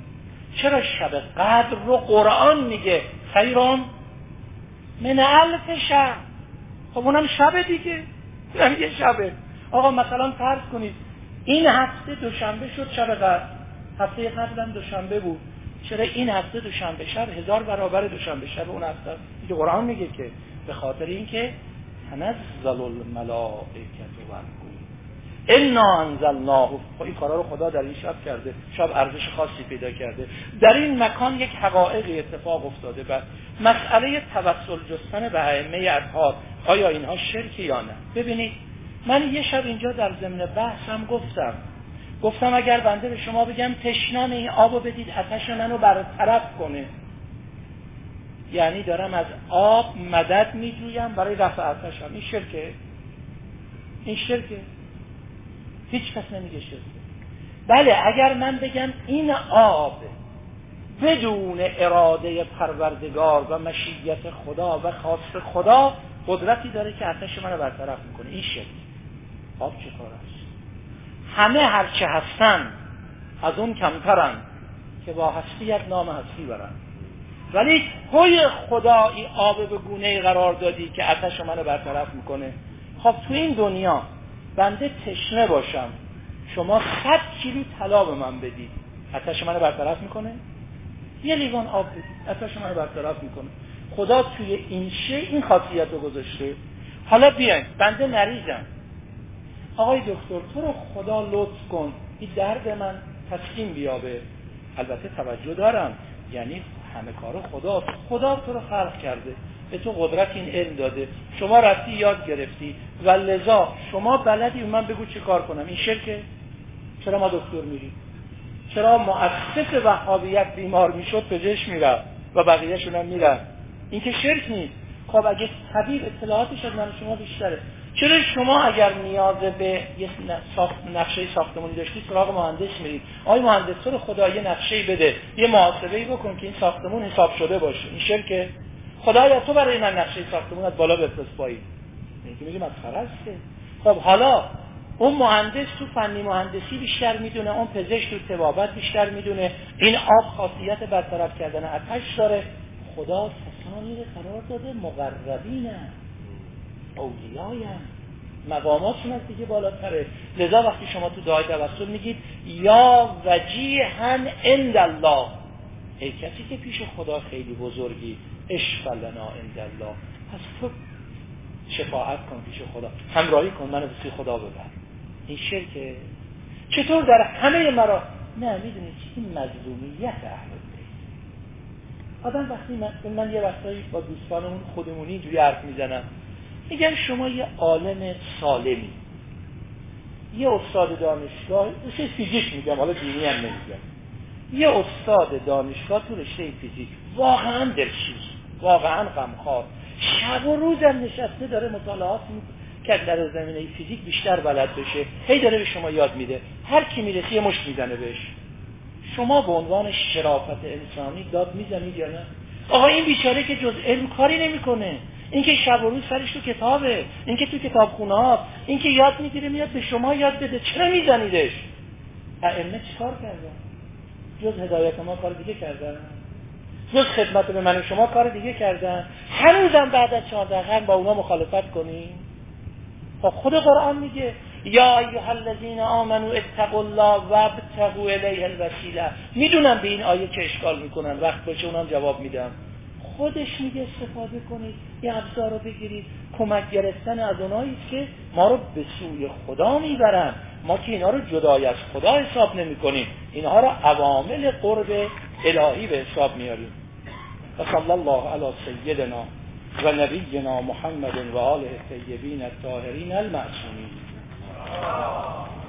چرا شب قدر رو قرآن میگه خیرون من الف شهر؟ خب اونم شب دیگه، اونم یه شبه. آقا مثلا فرض کنید این هفته دوشنبه شد شب قدر، هفته قبلم دوشنبه بود، چرا این هفته دوشنبه شب هزار برابر دوشنبه شب اون هفته؟ دیگه قرآن میگه که به خاطر اینکه تنزل الملائکه والروح انا انزلناه. این کارا رو خدا در این شب کرده، شب ارزش خاصی پیدا کرده. در این مکان یک حقایقی اتفاق افتاده. بعد مسئله توسل جستن به ائمه اطهار، آیا اینها شرک یا نه؟ ببینید من یه شب اینجا در ضمن بحثم گفتم گفتم اگر بنده به شما بگم تشنم این آبو بدید آتش منو برطرف کنه، یعنی دارم از آب مدد میجویم برای رفع آتشم، این شرکه؟ این شرکه؟ هیچ کس نمیگه شرکه. بله اگر من بگم این آب بدون اراده پروردگار و مشیت خدا و خواست خدا قدرتی داره که آتش منو برطرف میکنه، این شرک. آب چه کار است؟ همه هرچه هستن از اون کمترن که با هستیت نام هستی برن، ولی توی خدایی آب به گونه‌ای قرار دادی که آتش منو برطرف میکنه. خب تو این دنیا بنده تشنه باشم، شما صد کیلو طلا به من بدید، آتش منو برطرف میکنه؟ یه لیوان آب بدید، آتش منو برطرف میکنه. خدا توی این شی این خاصیت رو گذاشته. حالا بیاین بنده مریضم، آقای دکتر تو رو خدا لطف کن این درد من تسکین بیابه. البته توجه دارم، یعنی همه کار خداست، خدا تو رو خلق کرده، به تو قدرت این علم داده، شما رفتی یاد گرفتی و لذا شما بلدی من بگو چه کار کنم. این شرکه؟ چرا ما دکتر میریم؟ چرا مؤسس وهابیت بیمار میشد پزشک میره و بقیه شون هم میره؟ این که شرک نیست. خب اگه طبیب اطلاعاتش از من شما بیشتره، چرا شما اگر نیاز به یه ساخت نقشه ساختمانی داشتی سراغ مهندس میرید؟ آقای مهندس تو رو خدا یه نقشه‌ای بده، یه محاسبه‌ای بکن که این ساختمون حساب شده باشه. این شرکه؟ خدایا تو برای من نقشه ساختمون از بالا بفرست پایین. میگه میگه مسخره است. خب حالا اون مهندس تو فنی مهندسی بیشتر میدونه، اون پزشک تو طبابت بیشتر میدونه، این آب خاصیت برطرف کردن آتش داره. خدا کسانی رو قرار داده مقربینه، اولیایم، مقاماتشون از دیگه بالاتره. لذا وقتی شما تو دعای توسل میگید یا وجیها عند الله، ای کسی که پیش خدا خیلی بزرگی، اشفع لنا عند الله، پس تو شفاعت کن پیش خدا، همراهی کن منو پیش خدا ببر. این شرکه؟ چطور در همه مرا؟ نه میدونید این مظلومیت اهل بیت. آدم وقتی من, من یه وقتایی با دوستانمون خودمونی اینجوری حرف میزنم، میگم شما یه عالم سالمی، یه استاد دانشگاه، رشته فیزیک میگم، حالا دینی هم نمیگم، یه استاد دانشگاه تو رشته فیزیک، واقعا دلسوز، واقعا غمخوار، شب و روزم نشسته داره مطالعات میکنه که در زمینه فیزیک بیشتر بلد بشه، هی داره به شما یاد میده، هر کی میرسه یه مشت میزنه بهش. شما به عنوان شرافت انسانی داد میزنید یا نه؟ آقا این بیچاره که جز علم کاری نمیکنه، این که شب و روز سرش تو کتابه، این که تو کتابخونه ها، این که یاد میگیره میاد به شما یاد بده، چرا میزنیدش؟ ائمه چیکار کردن؟ جز هدایت ما کار دیگه کردن؟ جز خدمت به من و شما کار دیگه کردن؟ هنوزم بعد از چهارده قرن با اونا مخالفت کنیم؟ خب خود قرآن میگه یا ایها الذین آمنوا اتقوا الله وابتغوا الیه الوسیله. میدونم به این آیه چه اشکال میکنن، وقت باشه اونم جواب میدم. خودش میگه استفاده کنید، یه ابزار رو بگیرید، کمک گرفتن از اونایی که ما رو به سوی خدا میبرن. ما که اینا رو جدای از خدا حساب نمی کنیم، اینها رو عوامل قرب الهی به حساب میاریم. و صلی الله علی سیدنا و نبینا محمد و آله الطیبین الطاهرین المعصومین.